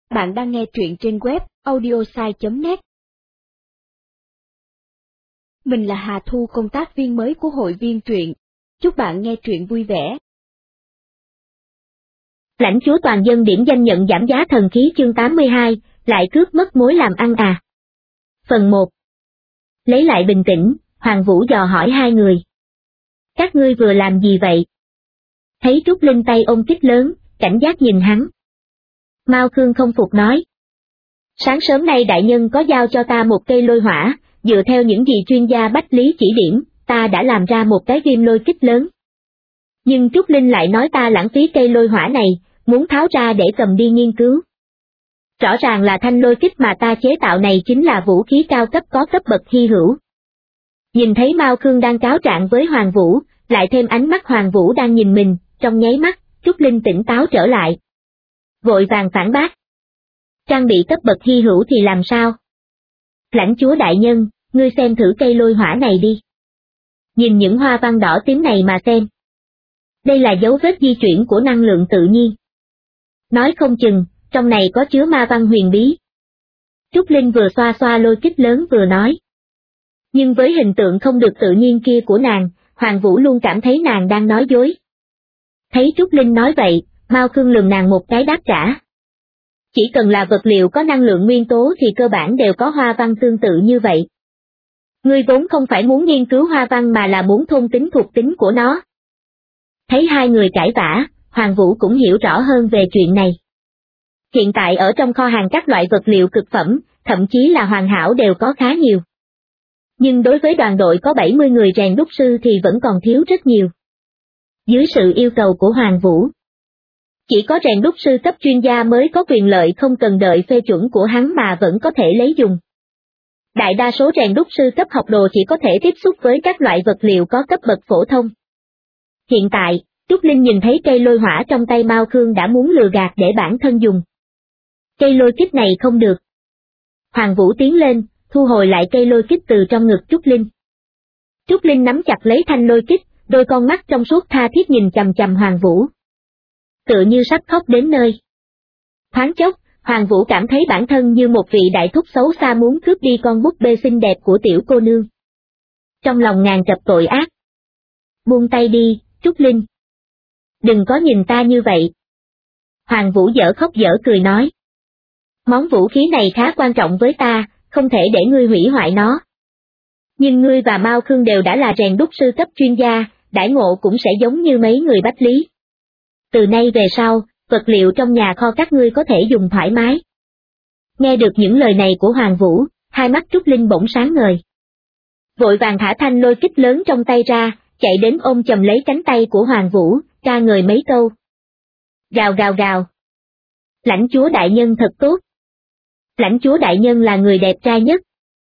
Bạn đang nghe truyện trên web audiosai.net. Mình là Hà Thu, công tác viên mới của hội viên truyện. Chúc bạn nghe truyện vui vẻ. Lãnh chúa toàn dân điểm danh nhận giảm giá thần khí chương 82, lại cướp mất mối làm ăn à? Phần 1. Lấy lại bình tĩnh, Hoàng Vũ dò hỏi hai người. Các ngươi vừa làm gì vậy? Thấy Trúc Linh tay ôm kích lớn, cảnh giác nhìn hắn. Mao Khương không phục nói. Sáng sớm nay đại nhân có giao cho ta một cây lôi hỏa, dựa theo những gì chuyên gia Bách Lý chỉ điểm, ta đã làm ra một cái ghim lôi kích lớn. Nhưng Trúc Linh lại nói ta lãng phí cây lôi hỏa này, muốn tháo ra để cầm đi nghiên cứu. Rõ ràng là thanh lôi kích mà ta chế tạo này chính là vũ khí cao cấp có cấp bậc hy hữu. Nhìn thấy Mao Khương đang cáo trạng với Hoàng Vũ, lại thêm ánh mắt Hoàng Vũ đang nhìn mình, trong nháy mắt, Trúc Linh tỉnh táo trở lại. Vội vàng phản bác. Trang bị cấp bậc hy hữu thì làm sao? Lãnh chúa đại nhân, ngươi xem thử cây lôi hỏa này đi. Nhìn những hoa văn đỏ tím này mà xem. Đây là dấu vết di chuyển của năng lượng tự nhiên. Nói không chừng, trong này có chứa ma văn huyền bí. Trúc Linh vừa xoa xoa lôi kích lớn vừa nói. Nhưng với hình tượng không được tự nhiên kia của nàng, Hoàng Vũ luôn cảm thấy nàng đang nói dối. Thấy Trúc Linh nói vậy, Mao Khương lườm nàng một cái đáp trả. Chỉ cần là vật liệu có năng lượng nguyên tố thì cơ bản đều có hoa văn tương tự như vậy. Ngươi vốn không phải muốn nghiên cứu hoa văn mà là muốn thôn tính thuộc tính của nó. Thấy hai người cãi vã, Hoàng Vũ cũng hiểu rõ hơn về chuyện này. Hiện tại ở trong kho hàng các loại vật liệu cực phẩm, thậm chí là hoàn hảo đều có khá nhiều. Nhưng đối với đoàn đội có 70 người rèn đúc sư thì vẫn còn thiếu rất nhiều. Dưới sự yêu cầu của Hoàng Vũ, chỉ có rèn đúc sư cấp chuyên gia mới có quyền lợi không cần đợi phê chuẩn của hắn mà vẫn có thể lấy dùng. Đại đa số rèn đúc sư cấp học đồ chỉ có thể tiếp xúc với các loại vật liệu có cấp bậc phổ thông. Hiện tại, Trúc Linh nhìn thấy cây lôi hỏa trong tay Mao Khương đã muốn lừa gạt để bản thân dùng. Cây lôi kích này không được. Hoàng Vũ tiến lên, thu hồi lại cây lôi kích từ trong ngực Trúc Linh. Trúc Linh nắm chặt lấy thanh lôi kích, đôi con mắt trong suốt tha thiết nhìn chằm chằm Hoàng Vũ. Tựa như sắp khóc đến nơi. Thoáng chốc, Hoàng Vũ cảm thấy bản thân như một vị đại thúc xấu xa muốn cướp đi con búp bê xinh đẹp của tiểu cô nương. Trong lòng ngàn chập tội ác. Buông tay đi, Trúc Linh. Đừng có nhìn ta như vậy. Hoàng Vũ dở khóc dở cười nói. Món vũ khí này khá quan trọng với ta, không thể để ngươi hủy hoại nó. Nhưng ngươi và Mao Khương đều đã là rèn đúc sư cấp chuyên gia, đãi ngộ cũng sẽ giống như mấy người Bách Lý. Từ nay về sau, vật liệu trong nhà kho các ngươi có thể dùng thoải mái. Nghe được những lời này của Hoàng Vũ, hai mắt Trúc Linh bỗng sáng ngời. Vội vàng thả thanh lôi kích lớn trong tay ra, chạy đến ôm chầm lấy cánh tay của Hoàng Vũ, ca ngợi mấy câu. Gào gào gào. Lãnh chúa đại nhân thật tốt. Lãnh chúa đại nhân là người đẹp trai nhất.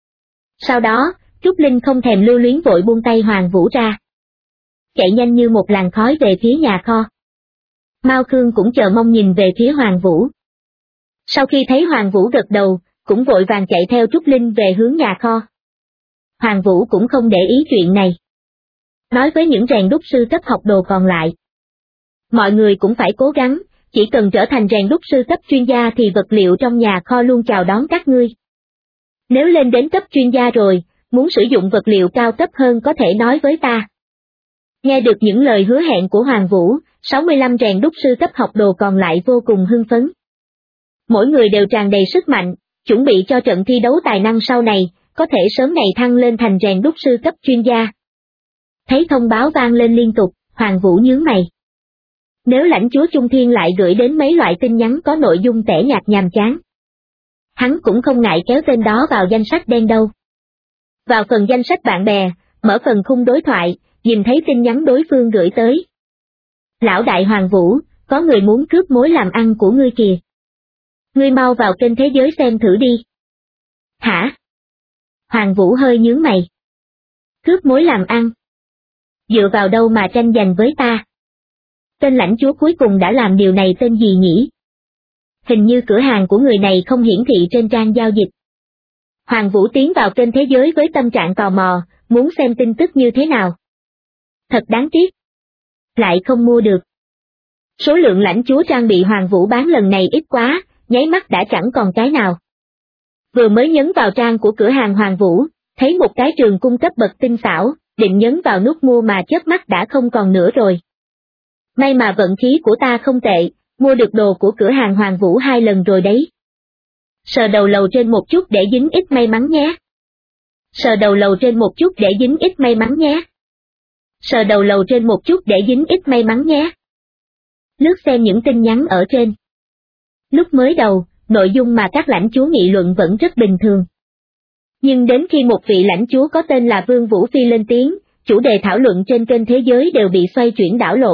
Sau đó, Trúc Linh không thèm lưu luyến vội buông tay Hoàng Vũ ra. Chạy nhanh như một làn khói về phía nhà kho. Mao Khương cũng chờ mong nhìn về phía Hoàng Vũ. Sau khi thấy Hoàng Vũ gật đầu, cũng vội vàng chạy theo Trúc Linh về hướng nhà kho. Hoàng Vũ cũng không để ý chuyện này. Nói với những rèn đúc sư cấp học đồ còn lại. Mọi người cũng phải cố gắng, chỉ cần trở thành rèn đúc sư cấp chuyên gia thì vật liệu trong nhà kho luôn chào đón các ngươi. Nếu lên đến cấp chuyên gia rồi, muốn sử dụng vật liệu cao cấp hơn có thể nói với ta. Nghe được những lời hứa hẹn của Hoàng Vũ, 65 rèn đúc sư cấp học đồ còn lại vô cùng hưng phấn. Mỗi người đều tràn đầy sức mạnh, chuẩn bị cho trận thi đấu tài năng sau này, có thể sớm ngày thăng lên thành rèn đúc sư cấp chuyên gia. Thấy thông báo vang lên liên tục, Hoàng Vũ nhướng mày. Nếu lãnh chúa Trung Thiên lại gửi đến mấy loại tin nhắn có nội dung tẻ nhạt nhàm chán, hắn cũng không ngại kéo tên đó vào danh sách đen đâu. Vào phần danh sách bạn bè, mở phần khung đối thoại, nhìn thấy tin nhắn đối phương gửi tới. Lão đại Hoàng Vũ, có người muốn cướp mối làm ăn của ngươi kìa. Ngươi mau vào kênh thế giới xem thử đi. Hả? Hoàng Vũ hơi nhướng mày. Cướp mối làm ăn? Dựa vào đâu mà tranh giành với ta? Tên lãnh chúa cuối cùng đã làm điều này tên gì nhỉ? Hình như cửa hàng của người này không hiển thị trên trang giao dịch. Hoàng Vũ tiến vào kênh thế giới với tâm trạng tò mò, muốn xem tin tức như thế nào. Thật đáng tiếc. Lại không mua được. Số lượng lãnh chúa trang bị Hoàng Vũ bán lần này ít quá, nháy mắt đã chẳng còn cái nào. Vừa mới nhấn vào trang của cửa hàng Hoàng Vũ, thấy một cái trường cung cấp bậc tinh xảo, định nhấn vào nút mua mà chớp mắt đã không còn nữa rồi. May mà vận khí của ta không tệ, mua được đồ của cửa hàng Hoàng Vũ 2 lần rồi đấy. Sờ đầu lầu trên một chút để dính ít may mắn nhé. Sờ đầu lầu trên một chút để dính ít may mắn nhé. Sờ đầu lầu trên một chút để dính ít may mắn nhé. Lướt xem những tin nhắn ở trên. Lúc mới đầu, nội dung mà các lãnh chúa nghị luận vẫn rất bình thường. Nhưng đến khi một vị lãnh chúa có tên là Vương Vũ Phi lên tiếng, chủ đề thảo luận trên kênh thế giới đều bị xoay chuyển đảo lộn.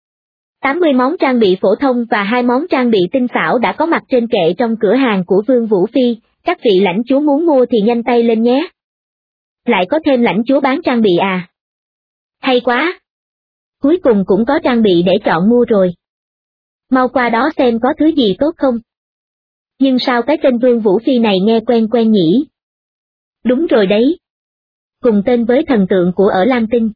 80 món trang bị phổ thông và 2 món trang bị tinh xảo đã có mặt trên kệ trong cửa hàng của Vương Vũ Phi, các vị lãnh chúa muốn mua thì nhanh tay lên nhé. Lại có thêm lãnh chúa bán trang bị à? Hay quá! Cuối cùng cũng có trang bị để chọn mua rồi. Mau qua đó xem có thứ gì tốt không. Nhưng sao cái tên Vương Vũ Phi này nghe quen quen nhỉ? Đúng rồi đấy. Cùng tên với thần tượng của ở Lam Tinh.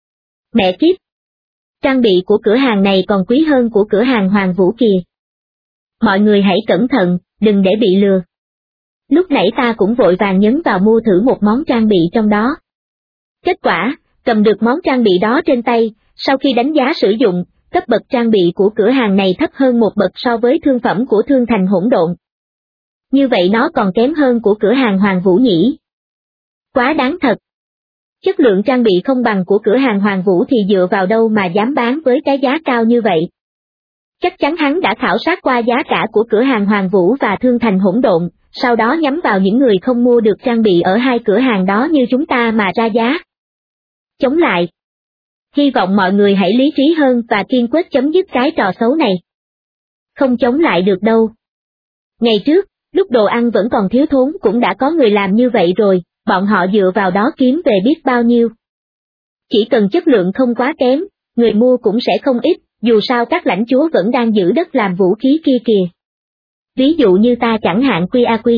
Mẹ kiếp! Trang bị của cửa hàng này còn quý hơn của cửa hàng Hoàng Vũ kìa. Mọi người hãy cẩn thận, đừng để bị lừa. Lúc nãy ta cũng vội vàng nhấn vào mua thử một món trang bị trong đó. Kết quả, cầm được món trang bị đó trên tay, sau khi đánh giá sử dụng, cấp bậc trang bị của cửa hàng này thấp hơn một bậc so với thương phẩm của Thương Thành Hỗn Độn. Như vậy nó còn kém hơn của cửa hàng Hoàng Vũ nhỉ? Quá đáng thật. Chất lượng trang bị không bằng của cửa hàng Hoàng Vũ thì dựa vào đâu mà dám bán với cái giá cao như vậy? Chắc chắn hắn đã khảo sát qua giá cả của cửa hàng Hoàng Vũ và Thương Thành Hỗn Độn, sau đó nhắm vào những người không mua được trang bị ở hai cửa hàng đó như chúng ta mà ra giá. Chống lại. Hy vọng mọi người hãy lý trí hơn và kiên quyết chấm dứt cái trò xấu này. Không chống lại được đâu. Ngày trước, lúc đồ ăn vẫn còn thiếu thốn cũng đã có người làm như vậy rồi, bọn họ dựa vào đó kiếm về biết bao nhiêu. Chỉ cần chất lượng không quá kém, người mua cũng sẽ không ít, dù sao các lãnh chúa vẫn đang giữ đất làm vũ khí kia kìa. Ví dụ như ta chẳng hạn QAQ.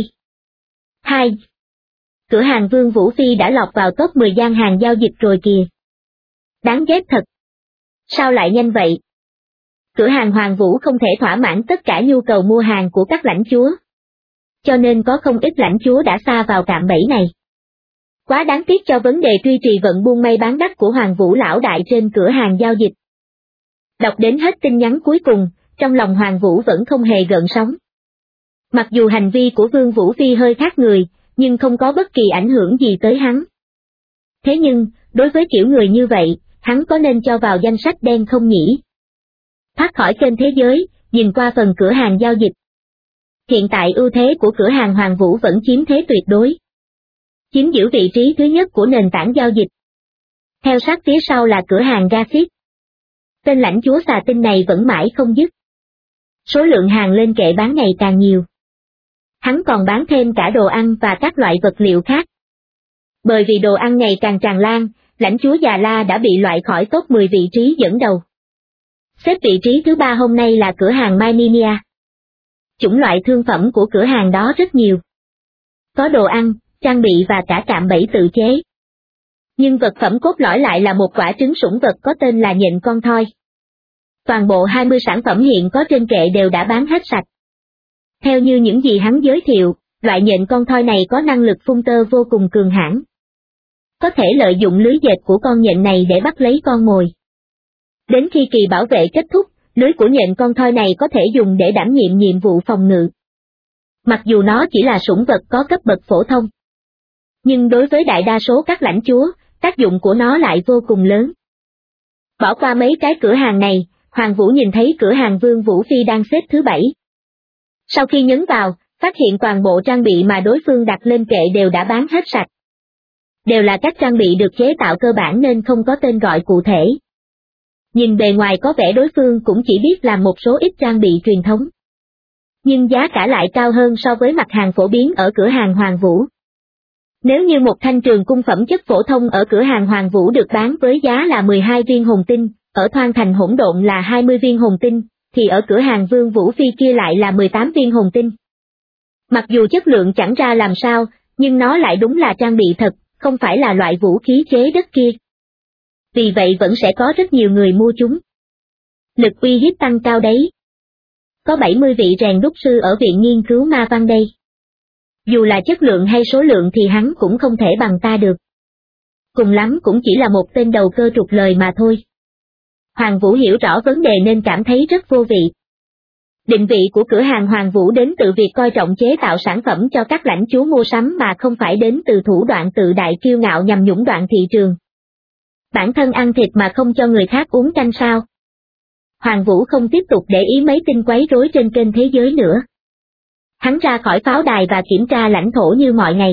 2. Cửa hàng Vương Vũ Phi đã lọt vào top 10 gian hàng giao dịch rồi kìa. Đáng ghét thật. Sao lại nhanh vậy? Cửa hàng Hoàng Vũ không thể thỏa mãn tất cả nhu cầu mua hàng của các lãnh chúa. Cho nên có không ít lãnh chúa đã sa vào cạm bẫy này. Quá đáng tiếc cho vấn đề duy trì vận buôn may bán đắt của Hoàng Vũ lão đại trên cửa hàng giao dịch. Đọc đến hết tin nhắn cuối cùng, trong lòng Hoàng Vũ vẫn không hề gợn sóng. Mặc dù hành vi của Vương Vũ Phi hơi khác người, nhưng không có bất kỳ ảnh hưởng gì tới hắn. Thế nhưng, đối với kiểu người như vậy, hắn có nên cho vào danh sách đen không nhỉ? Thoát khỏi kênh thế giới, nhìn qua phần cửa hàng giao dịch. Hiện tại ưu thế của cửa hàng Hoàng Vũ vẫn chiếm thế tuyệt đối. Chiếm giữ vị trí thứ nhất của nền tảng giao dịch. Theo sát phía sau là cửa hàng Gafit. Tên lãnh chúa xà tinh này vẫn mãi không dứt. Số lượng hàng lên kệ bán ngày càng nhiều. Hắn còn bán thêm cả đồ ăn và các loại vật liệu khác. Bởi vì đồ ăn ngày càng tràn lan, lãnh chúa Già La đã bị loại khỏi top 10 vị trí dẫn đầu. Xếp vị trí thứ 3 hôm nay là cửa hàng Myninia. Chủng loại thương phẩm của cửa hàng đó rất nhiều. Có đồ ăn, trang bị và cả cạm bẫy tự chế. Nhưng vật phẩm cốt lõi lại là một quả trứng sủng vật có tên là nhện con thoi. Toàn bộ 20 sản phẩm hiện có trên kệ đều đã bán hết sạch. Theo như những gì hắn giới thiệu, loại nhện con thoi này có năng lực phun tơ vô cùng cường hãn. Có thể lợi dụng lưới dệt của con nhện này để bắt lấy con mồi. Đến khi kỳ bảo vệ kết thúc, lưới của nhện con thoi này có thể dùng để đảm nhiệm nhiệm vụ phòng ngự. Mặc dù nó chỉ là sủng vật có cấp bậc phổ thông. Nhưng đối với đại đa số các lãnh chúa, tác dụng của nó lại vô cùng lớn. Bỏ qua mấy cái cửa hàng này, Hoàng Vũ nhìn thấy cửa hàng Vương Vũ Phi đang xếp thứ 7. Sau khi nhấn vào, phát hiện toàn bộ trang bị mà đối phương đặt lên kệ đều đã bán hết sạch. Đều là các trang bị được chế tạo cơ bản nên không có tên gọi cụ thể. Nhìn bề ngoài có vẻ đối phương cũng chỉ biết làm một số ít trang bị truyền thống. Nhưng giá cả lại cao hơn so với mặt hàng phổ biến ở cửa hàng Hoàng Vũ. Nếu như một thanh trường cung phẩm chất phổ thông ở cửa hàng Hoàng Vũ được bán với giá là 12 viên hồn tinh, ở Thương Thành Hỗn Độn là 20 viên hồn tinh, thì ở cửa hàng Vương Vũ Phi kia lại là 18 viên hồn tinh. Mặc dù chất lượng chẳng ra làm sao, nhưng nó lại đúng là trang bị thật, không phải là loại vũ khí chế đất kia. Vì vậy vẫn sẽ có rất nhiều người mua chúng. Lực uy hiếp tăng cao đấy. có 70 vị rèn đúc sư ở viện nghiên cứu ma văn đây. Dù là chất lượng hay số lượng thì hắn cũng không thể bằng ta được. Cùng lắm cũng chỉ là một tên đầu cơ trục lời mà thôi. Hoàng Vũ hiểu rõ vấn đề nên cảm thấy rất vô vị. Định vị của cửa hàng Hoàng Vũ đến từ việc coi trọng chế tạo sản phẩm cho các lãnh chúa mua sắm mà không phải đến từ thủ đoạn tự đại kiêu ngạo nhằm nhũng đoạn thị trường. Bản thân ăn thịt mà không cho người khác uống canh sao? Hoàng Vũ không tiếp tục để ý mấy tin quấy rối trên kênh thế giới nữa. Hắn ra khỏi pháo đài và kiểm tra lãnh thổ như mọi ngày.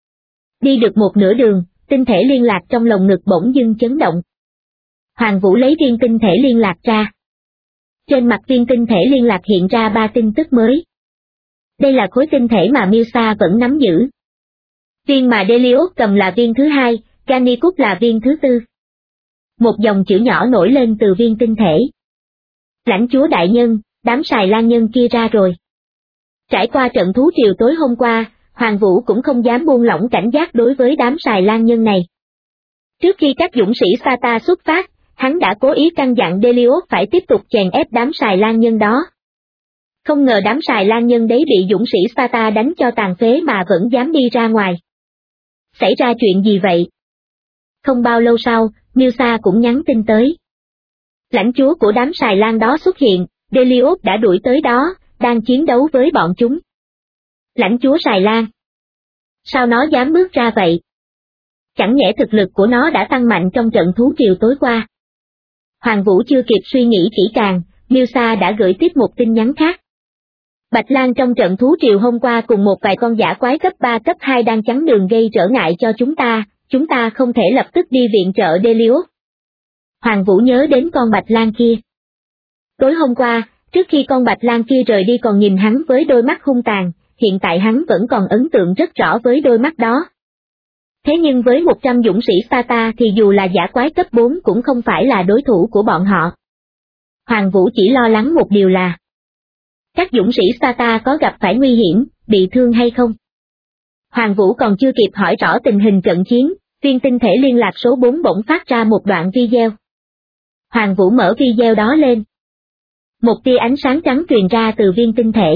Đi được một nửa đường, tinh thể liên lạc trong lồng ngực bỗng dưng chấn động. Hoàng Vũ lấy viên tinh thể liên lạc ra. Trên mặt viên tinh thể liên lạc hiện ra 3 tin tức mới. Đây là khối tinh thể mà Milsa vẫn nắm giữ. Viên mà Delius cầm là viên thứ 2, Gannicus là viên thứ 4. Một dòng chữ nhỏ nổi lên từ viên tinh thể. Lãnh chúa đại nhân, đám sài lan nhân kia ra rồi. Trải qua trận thú triều tối hôm qua, Hoàng Vũ cũng không dám buông lỏng cảnh giác đối với đám sài lan nhân này. Trước khi các dũng sĩ Sata xuất phát, hắn đã cố ý căn dặn Delius phải tiếp tục chèn ép đám sài lan nhân đó. Không ngờ đám sài lan nhân đấy bị dũng sĩ Sata đánh cho tàn phế mà vẫn dám đi ra ngoài. Xảy ra chuyện gì vậy? Không bao lâu sau, Milsa cũng nhắn tin tới. Lãnh chúa của đám sài lan đó xuất hiện, Delius đã đuổi tới đó, đang chiến đấu với bọn chúng. Lãnh chúa Sài Lan. Sao nó dám bước ra vậy? Chẳng nhẽ thực lực của nó đã tăng mạnh trong trận thú triều tối qua. Hoàng Vũ chưa kịp suy nghĩ kỹ càng, Milsa đã gửi tiếp một tin nhắn khác. Bạch Lan trong trận thú triều hôm qua cùng một vài con dã quái cấp 3 cấp 2 đang chắn đường gây trở ngại cho chúng ta không thể lập tức đi viện trợ Delius. Hoàng Vũ nhớ đến con Bạch Lan kia. Tối hôm qua, trước khi con Bạch Lan kia rời đi còn nhìn hắn với đôi mắt hung tàn, hiện tại hắn vẫn còn ấn tượng rất rõ với đôi mắt đó. Thế nhưng với 100 dũng sĩ Sata thì dù là dã quái cấp 4 cũng không phải là đối thủ của bọn họ. Hoàng Vũ chỉ lo lắng một điều là các dũng sĩ Sata có gặp phải nguy hiểm, bị thương hay không. Hoàng Vũ còn chưa kịp hỏi rõ tình hình trận chiến, viên tinh thể liên lạc số 4 bỗng phát ra một đoạn video. Hoàng Vũ mở video đó lên. Một tia ánh sáng trắng truyền ra từ viên tinh thể.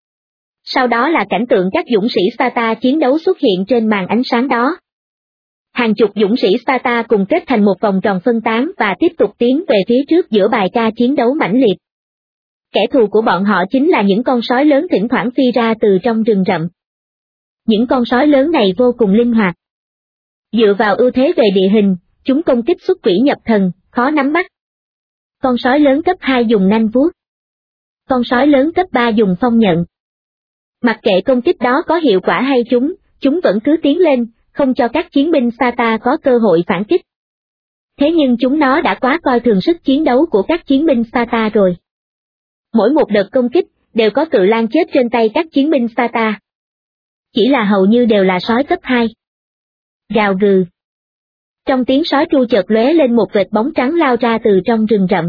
Sau đó là cảnh tượng các dũng sĩ Sata chiến đấu xuất hiện trên màn ánh sáng đó. Hàng chục dũng sĩ Sata cùng kết thành một vòng tròn phân tán và tiếp tục tiến về phía trước giữa bài ca chiến đấu mãnh liệt. Kẻ thù của bọn họ chính là những con sói lớn thỉnh thoảng phi ra từ trong rừng rậm. Những con sói lớn này vô cùng linh hoạt. Dựa vào ưu thế về địa hình, chúng công kích xuất quỷ nhập thần, khó nắm bắt. Con sói lớn cấp 2 dùng nanh vuốt. Con sói lớn cấp 3 dùng phong nhận. Mặc kệ công kích đó có hiệu quả hay chúng vẫn cứ tiến lên, không cho các chiến binh Sata có cơ hội phản kích. Thế nhưng chúng nó đã quá coi thường sức chiến đấu của các chiến binh Sata rồi. Mỗi một đợt công kích, đều có cự lang chết trên tay các chiến binh Sata. Chỉ là hầu như đều là sói cấp 2. Gào gừ. Trong tiếng sói tru chợt lóe lên một vệt bóng trắng lao ra từ trong rừng rậm.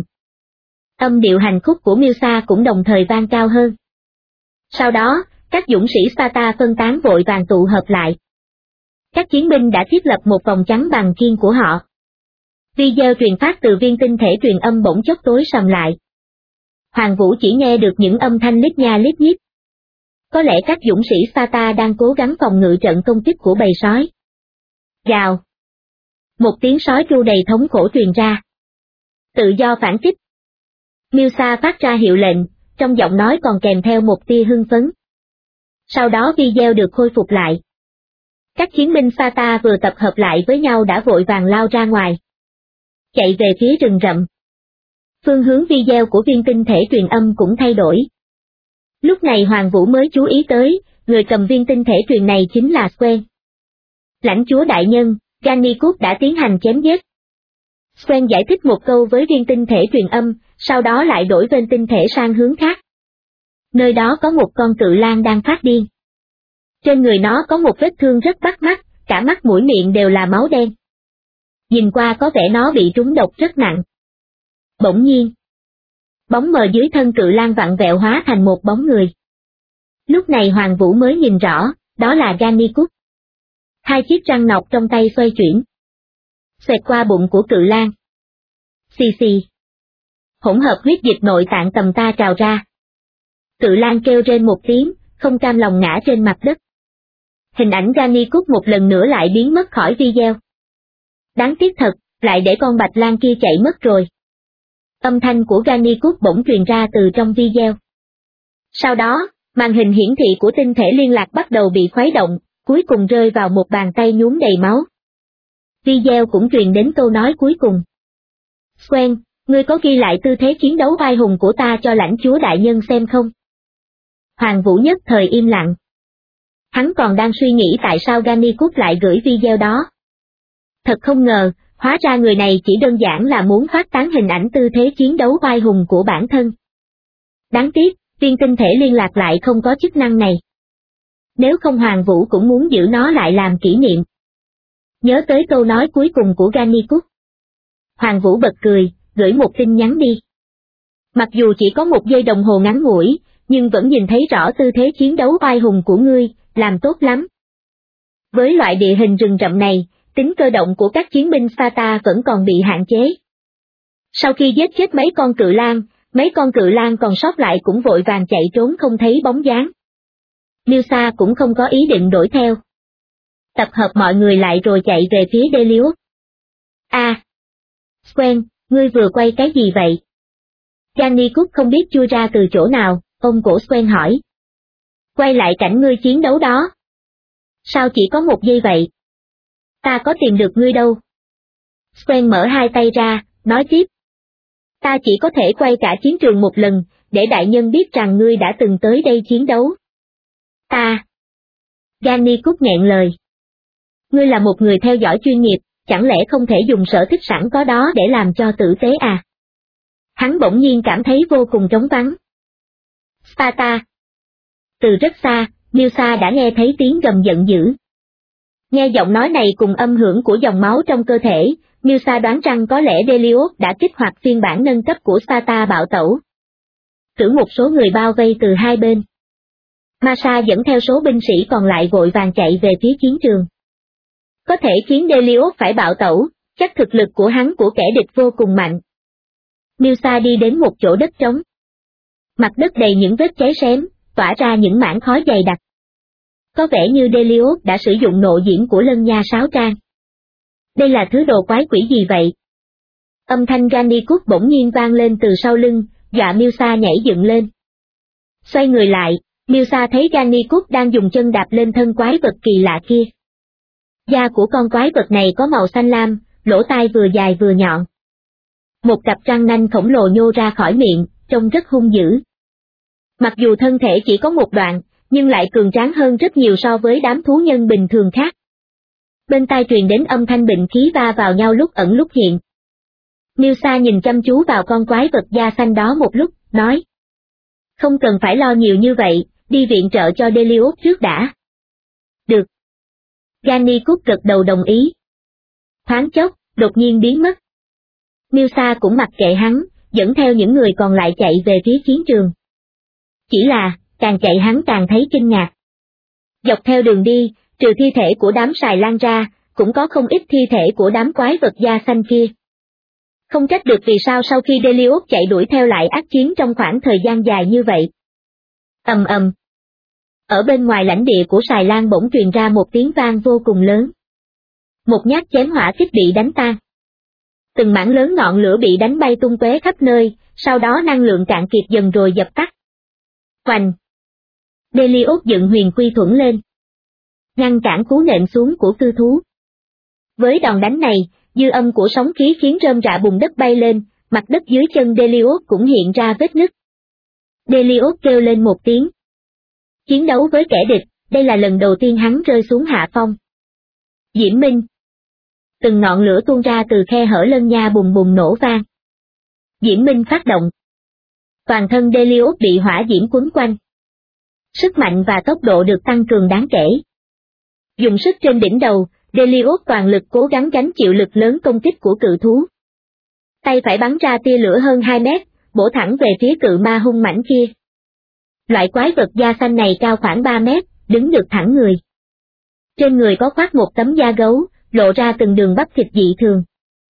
Âm điệu hành khúc của Milsa cũng đồng thời vang cao hơn. Sau đó, các dũng sĩ Sata phân tán vội vàng tụ hợp lại. Các chiến binh đã thiết lập một vòng trắng bằng kiên của họ. Video truyền phát từ viên tinh thể truyền âm bỗng chốc tối sầm lại. Hoàng Vũ chỉ nghe được những âm thanh lít nha lít nhít. Có lẽ các dũng sĩ Sata đang cố gắng phòng ngự trận công kích của bầy sói. Gào. Một tiếng sói tru đầy thống khổ truyền ra. Tự do phản kích. Milsa phát ra hiệu lệnh, trong giọng nói còn kèm theo một tia hưng phấn. Sau đó video được khôi phục lại. Các chiến binh Sata vừa tập hợp lại với nhau đã vội vàng lao ra ngoài. Chạy về phía rừng rậm. Phương hướng video của viên tinh thể truyền âm cũng thay đổi. Lúc này Hoàng Vũ mới chú ý tới, người cầm viên tinh thể truyền này chính là Swen. Lãnh chúa đại nhân, Gannicus đã tiến hành chém giết. Swen giải thích một câu với viên tinh thể truyền âm, sau đó lại đổi viên tinh thể sang hướng khác. Nơi đó có một con cự lang đang phát điên. Trên người nó có một vết thương rất bắt mắt, cả mắt mũi miệng đều là máu đen. Nhìn qua có vẻ nó bị trúng độc rất nặng. Bỗng nhiên, bóng mờ dưới thân cự lang vặn vẹo hóa thành một bóng người. Lúc này Hoàng Vũ mới nhìn rõ, đó là Gannicus. Hai chiếc răng nọc trong tay xoay chuyển. Xoẹt qua bụng của cự lang. Xì xì. Hỗn hợp huyết dịch nội tạng tầm ta trào ra. Cự lang kêu rên một tiếng, không cam lòng ngã trên mặt đất. Hình ảnh Gannicus một lần nữa lại biến mất khỏi video. Đáng tiếc thật, lại để con bạch lang kia chạy mất rồi. Âm thanh của Gannicus bỗng truyền ra từ trong video. Sau đó, màn hình hiển thị của tinh thể liên lạc bắt đầu bị khuấy động, cuối cùng rơi vào một bàn tay nhuốm đầy máu. Video cũng truyền đến câu nói cuối cùng. Squen, ngươi có ghi lại tư thế chiến đấu oai hùng của ta cho lãnh chúa đại nhân xem không? Hoàng Vũ nhất thời im lặng. Hắn còn đang suy nghĩ tại sao Gannicus lại gửi video đó. Thật không ngờ, hóa ra người này chỉ đơn giản là muốn phát tán hình ảnh tư thế chiến đấu oai hùng của bản thân. Đáng tiếc, viên tinh thể liên lạc lại không có chức năng này. Nếu không Hoàng Vũ cũng muốn giữ nó lại làm kỷ niệm. Nhớ tới câu nói cuối cùng của Gannicus. Hoàng Vũ bật cười, gửi một tin nhắn đi. Mặc dù chỉ có 1 giây đồng hồ ngắn ngủi, nhưng vẫn nhìn thấy rõ tư thế chiến đấu oai hùng của ngươi, làm tốt lắm. Với loại địa hình rừng rậm này, tính cơ động của các chiến binh Sparta vẫn còn bị hạn chế. Sau khi giết chết mấy con cự lang còn sót lại cũng vội vàng chạy trốn không thấy bóng dáng. Musa cũng không có ý định đuổi theo. Tập hợp mọi người lại rồi chạy về phía Delius. Squen, ngươi vừa quay cái gì vậy? Gannicus không biết chui ra từ chỗ nào, ôm cổ Squen hỏi. Quay lại cảnh ngươi chiến đấu đó. Sao chỉ có 1 giây vậy? Ta có tìm được ngươi đâu. Squen mở hai tay ra, nói tiếp. Ta chỉ có thể quay cả chiến trường một lần, để đại nhân biết rằng ngươi đã từng tới đây chiến đấu. Gannicus nghẹn lời. Ngươi là một người theo dõi chuyên nghiệp, chẳng lẽ không thể dùng sở thích sẵn có đó để làm cho tử tế à? Hắn bỗng nhiên cảm thấy vô cùng trống vắng. Sparta. Từ rất xa, Musa đã nghe thấy tiếng gầm giận dữ. Nghe giọng nói này cùng âm hưởng của dòng máu trong cơ thể, Musa đoán rằng có lẽ Delius đã kích hoạt phiên bản nâng cấp của Sparta bạo tẩu. Cử một số người bao vây từ hai bên. Masa dẫn theo số binh sĩ còn lại vội vàng chạy về phía chiến trường. Có thể khiến Delius phải bạo tẩu, chắc thực lực của hắn của kẻ địch vô cùng mạnh. Musa đi đến một chỗ đất trống. Mặt đất đầy những vết cháy xém, tỏa ra những mảng khói dày đặc. Có vẻ như Delius đã sử dụng nộ diễm của Lân Nha Sáo Trang. Đây là thứ đồ quái quỷ gì vậy? Âm thanh Gannicus bỗng nhiên vang lên từ sau lưng, dọa Musa nhảy dựng lên. Xoay người lại, Musa thấy Gannicus đang dùng chân đạp lên thân quái vật kỳ lạ kia. Da của con quái vật này có màu xanh lam, lỗ tai vừa dài vừa nhọn. Một cặp răng nanh khổng lồ nhô ra khỏi miệng, trông rất hung dữ. Mặc dù thân thể chỉ có một đoạn, nhưng lại cường tráng hơn rất nhiều so với đám thú nhân bình thường khác. Bên tai truyền đến âm thanh binh khí va vào nhau lúc ẩn lúc hiện. Musa nhìn chăm chú vào con quái vật da xanh đó một lúc, nói. Không cần phải lo nhiều như vậy, đi viện trợ cho Delius trước đã. Được. Gannicus gật đầu đồng ý. Thoáng chốc, đột nhiên biến mất. Musa cũng mặc kệ hắn, dẫn theo những người còn lại chạy về phía chiến trường. Chỉ là, càng chạy hắn càng thấy kinh ngạc. Dọc theo đường đi, trừ thi thể của đám sài lan ra, cũng có không ít thi thể của đám quái vật da xanh kia. Không trách được vì sao sau khi Delius chạy đuổi theo lại ác chiến trong khoảng thời gian dài như vậy. Ầm ầm. Ở bên ngoài lãnh địa của Sài Lan bỗng truyền ra một tiếng vang vô cùng lớn. Một nhát chém hỏa kích bị đánh tan. Từng mảng lớn ngọn lửa bị đánh bay tung tóe khắp nơi, sau đó năng lượng cạn kiệt dần rồi dập tắt. Oành! Delius dựng huyền quy thuẫn lên. Ngăn cản cú nện xuống của cư thú. Với đòn đánh này, dư âm của sóng khí khiến rơm rạ bùn đất bay lên, mặt đất dưới chân Delius cũng hiện ra vết nứt. Delius kêu lên một tiếng. Chiến đấu với kẻ địch, đây là lần đầu tiên hắn rơi xuống hạ phong. Diễm Minh. Từng ngọn lửa tuôn ra từ khe hở lân nha bùng bùng nổ vang. Diễm Minh phát động. Toàn thân Delius bị hỏa diễm quấn quanh. Sức mạnh và tốc độ được tăng cường đáng kể. Dùng sức trên đỉnh đầu, Delius toàn lực cố gắng gánh chịu lực lớn công kích của cự thú. Tay phải bắn ra tia lửa hơn 2 mét, bổ thẳng về phía cự ma hung mãnh kia. Loại quái vật da xanh này cao khoảng 3 mét, đứng được thẳng người. Trên người có khoác một tấm da gấu, lộ ra từng đường bắp thịt dị thường.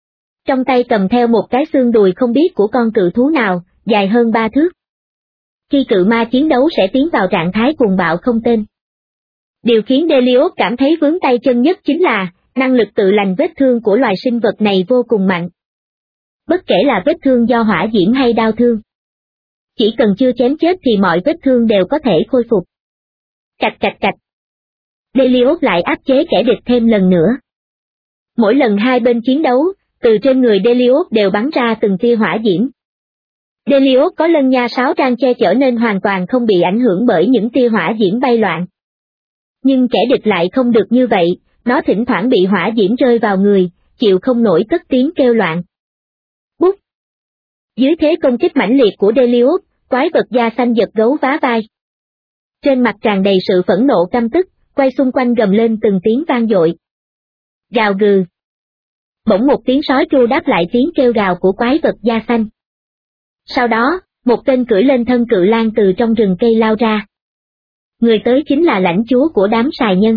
Trong tay cầm theo một cái xương đùi không biết của con cự thú nào, dài hơn 3 thước. khi cự ma chiến đấu sẽ tiến vào trạng thái cuồng bạo không tên. Điều khiến Delius cảm thấy vướng tay chân nhất chính là, năng lực tự lành vết thương của loài sinh vật này vô cùng mạnh. Bất kể là vết thương do hỏa diễm hay đau thương. Chỉ cần chưa chém chết thì mọi vết thương đều có thể khôi phục. Cạch cạch cạch. Delius lại áp chế kẻ địch thêm lần nữa. Mỗi lần hai bên chiến đấu, từ trên người Delius đều bắn ra từng tia hỏa diễm. Delius có lân nha sáo trang che chở nên hoàn toàn không bị ảnh hưởng bởi những tia hỏa diễm bay loạn. Nhưng kẻ địch lại không được như vậy, nó thỉnh thoảng bị hỏa diễm rơi vào người, chịu không nổi cất tiếng kêu loạn. Bút! Dưới thế công kích mãnh liệt của Delius, quái vật da xanh giật gấu vá vai. Trên mặt tràn đầy sự phẫn nộ căm tức, quay xung quanh gầm lên từng tiếng vang dội. Gào gừ. Bỗng một tiếng sói tru đáp lại tiếng kêu gào của quái vật da xanh. Sau đó, một tên cưỡi lên thân cự lang từ trong rừng cây lao ra. Người tới chính là lãnh chúa của đám sài nhân.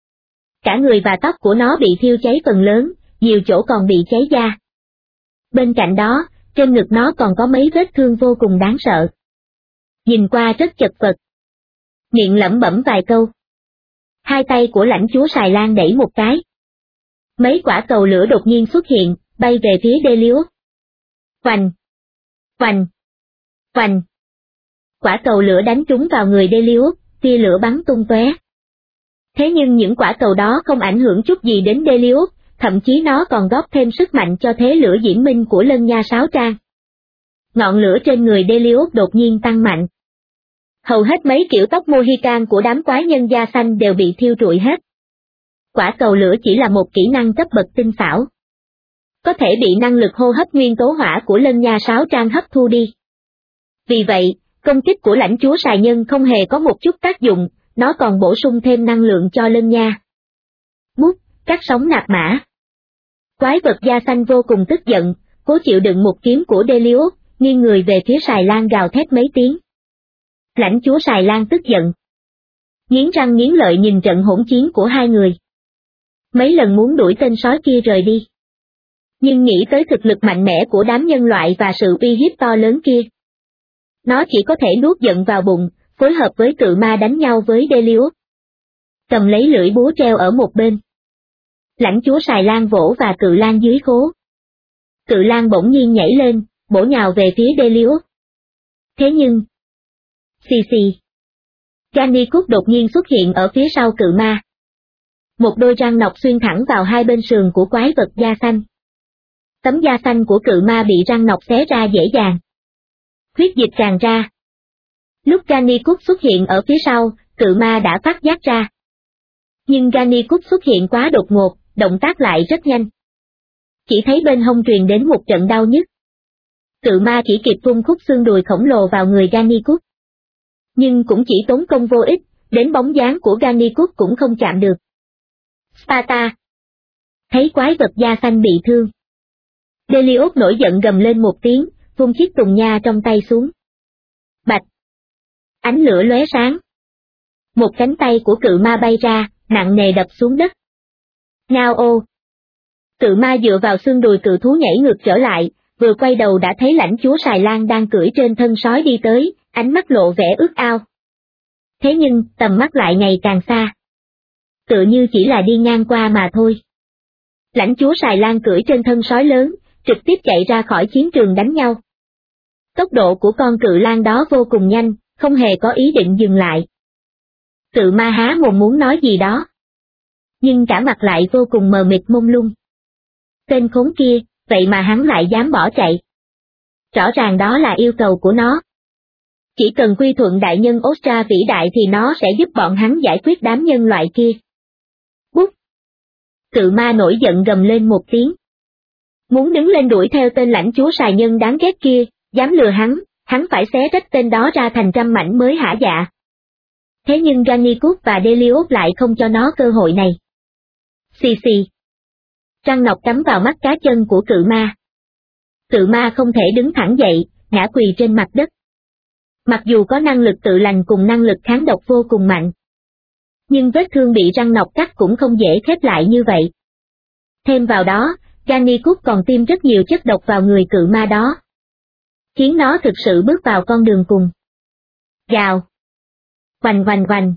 Cả người và tóc của nó bị thiêu cháy phần lớn, nhiều chỗ còn bị cháy da. Bên cạnh đó, trên ngực nó còn có mấy vết thương vô cùng đáng sợ. Nhìn qua rất chật vật. Miệng lẩm bẩm vài câu. Hai tay của lãnh chúa sài lang đẩy một cái. Mấy quả cầu lửa đột nhiên xuất hiện, bay về phía Delius. Oành! Oành! Oành! Quả cầu lửa đánh trúng vào người Delius, tia lửa bắn tung tóe. Thế nhưng những quả cầu đó không ảnh hưởng chút gì đến Delius, thậm chí nó còn góp thêm sức mạnh cho thế lửa diễm minh của lân nha sáo trang. Ngọn lửa trên người Delius đột nhiên tăng mạnh. Hầu hết mấy kiểu tóc Mohican của đám quái nhân da xanh đều bị thiêu trụi hết. Quả cầu lửa chỉ là một kỹ năng cấp bậc tinh xảo. Có thể bị năng lực hô hấp nguyên tố hỏa của lân nha sáo trang hấp thu đi. Vì vậy, công kích của lãnh chúa sài nhân không hề có một chút tác dụng, nó còn bổ sung thêm năng lượng cho lân nha. Bút, cắt sóng nạp mã. Quái vật da xanh vô cùng tức giận, cố chịu đựng một kiếm của Delius, nghiêng người về phía sài lang gào thét mấy tiếng. Lãnh chúa sài lang tức giận. Nghiến răng nghiến lợi nhìn trận hỗn chiến của hai người. Mấy lần muốn đuổi tên sói kia rời đi. Nhưng nghĩ tới thực lực mạnh mẽ của đám nhân loại và sự uy hiếp to lớn kia. Nó chỉ có thể nuốt giận vào bụng, phối hợp với cự ma đánh nhau với Delius. Cầm lấy lưỡi búa treo ở một bên. Lãnh chúa sài lang vỗ và cự lang dưới khố. Cự lang bỗng nhiên nhảy lên, bổ nhào về phía Delius. Thế nhưng... Xì xì. Gannicus đột nhiên xuất hiện ở phía sau cự ma. Một đôi răng nọc xuyên thẳng vào hai bên sườn của quái vật da xanh. Tấm da xanh của cự ma bị răng nọc xé ra dễ dàng. Huyết dịch tràn ra. Lúc Gannicus xuất hiện ở phía sau, cự ma đã phát giác ra. Nhưng Gannicus xuất hiện quá đột ngột, động tác lại rất nhanh. Chỉ thấy bên hông truyền đến một trận đau nhức. Cự ma chỉ kịp vung khúc xương đùi khổng lồ vào người Gannicus. Nhưng cũng chỉ tốn công vô ích, đến bóng dáng của Gannicus cũng không chạm được. Sparta! Thấy quái vật da xanh bị thương. Delius nổi giận gầm lên một tiếng, vung chiếc tùng nha trong tay xuống. Bạch! Ánh lửa lóe sáng. Một cánh tay của cự ma bay ra, nặng nề đập xuống đất. Ngao ô! Cự ma dựa vào xương đùi cự thú nhảy ngược trở lại, vừa quay đầu đã thấy lãnh chúa sài lang đang cưỡi trên thân sói đi tới, ánh mắt lộ vẻ ước ao. Thế nhưng, tầm mắt lại ngày càng xa. Tựa như chỉ là đi ngang qua mà thôi. Lãnh chúa sài lang cưỡi trên thân sói lớn, trực tiếp chạy ra khỏi chiến trường đánh nhau. Tốc độ của con cự lang đó vô cùng nhanh, không hề có ý định dừng lại. Cự ma há mồm muốn nói gì đó. Nhưng cả mặt lại vô cùng mờ mịt mông lung. Tên khốn kia, vậy mà hắn lại dám bỏ chạy. Rõ ràng đó là yêu cầu của nó. Chỉ cần quy thuận đại nhân Ostra vĩ đại thì nó sẽ giúp bọn hắn giải quyết đám nhân loại kia. Bút! Cự ma nổi giận gầm lên một tiếng. Muốn đứng lên đuổi theo tên lãnh chúa sài nhân đáng ghét kia, dám lừa hắn phải xé rách tên đó ra thành trăm mảnh mới hả dạ. Thế nhưng Gannicus và Delius lại không cho nó cơ hội này. Xì xì. Răng nọc cắm vào mắt cá chân của cự ma. Cự ma không thể đứng thẳng dậy, ngã quỳ trên mặt đất. Mặc dù có năng lực tự lành cùng năng lực kháng độc vô cùng mạnh. Nhưng vết thương bị răng nọc cắt cũng không dễ khép lại như vậy. Thêm vào đó, Gannicus còn tiêm rất nhiều chất độc vào người cự ma đó. Khiến nó thực sự bước vào con đường cùng. Gào. Oành oành oành.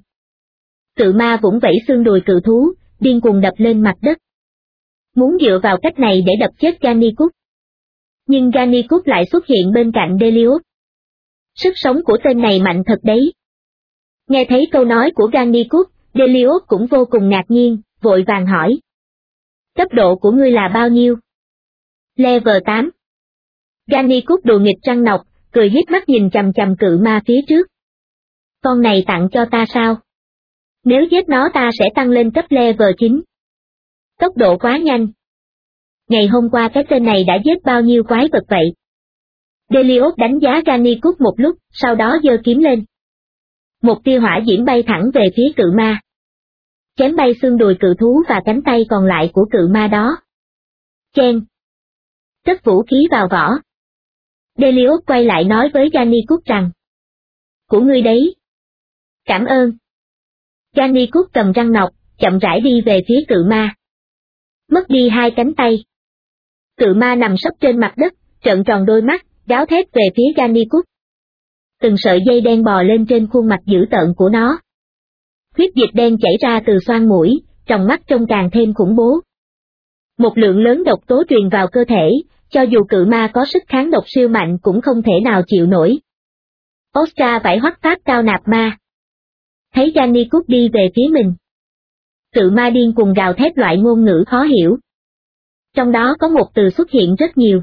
Cự ma vũng vẫy xương đùi cự thú, điên cuồng đập lên mặt đất. Muốn dựa vào cách này để đập chết Gannicus. Nhưng Gannicus lại xuất hiện bên cạnh Delius. Sức sống của tên này mạnh thật đấy. Nghe thấy câu nói của Gannicus, Delius cũng vô cùng ngạc nhiên, vội vàng hỏi. Cấp độ của ngươi là bao nhiêu? Level 8. Gannicus đùa nghịch răng nọc, cười hiếp mắt nhìn chằm chằm cự ma phía trước. Con này tặng cho ta sao? Nếu giết nó ta sẽ tăng lên cấp level 9. Tốc độ quá nhanh. Ngày hôm qua cái tên này đã giết bao nhiêu quái vật vậy? Delius đánh giá Gannicus một lúc, sau đó giơ kiếm lên. Một tia hỏa diễm bay thẳng về phía cự ma. Chém bay xương đùi cự thú và cánh tay còn lại của cự ma đó. Chen. Cất vũ khí vào vỏ. Delius quay lại nói với Gannicus rằng. Của ngươi đấy. Cảm ơn. Gannicus cầm răng nọc, chậm rãi đi về phía cự ma. Mất đi hai cánh tay. Cự ma nằm sấp trên mặt đất, trợn tròn đôi mắt, gào thét về phía Gannicus. Từng sợi dây đen bò lên trên khuôn mặt dữ tợn của nó. Huyết dịch đen chảy ra từ xoang mũi, tròng mắt trông càng thêm khủng bố. Một lượng lớn độc tố truyền vào cơ thể, cho dù cự ma có sức kháng độc siêu mạnh cũng không thể nào chịu nổi. Ostra phải hoắc phát cao nạp ma. Thấy Gannicus đi về phía mình. Cự ma điên cuồng gào thét loại ngôn ngữ khó hiểu. Trong đó có một từ xuất hiện rất nhiều.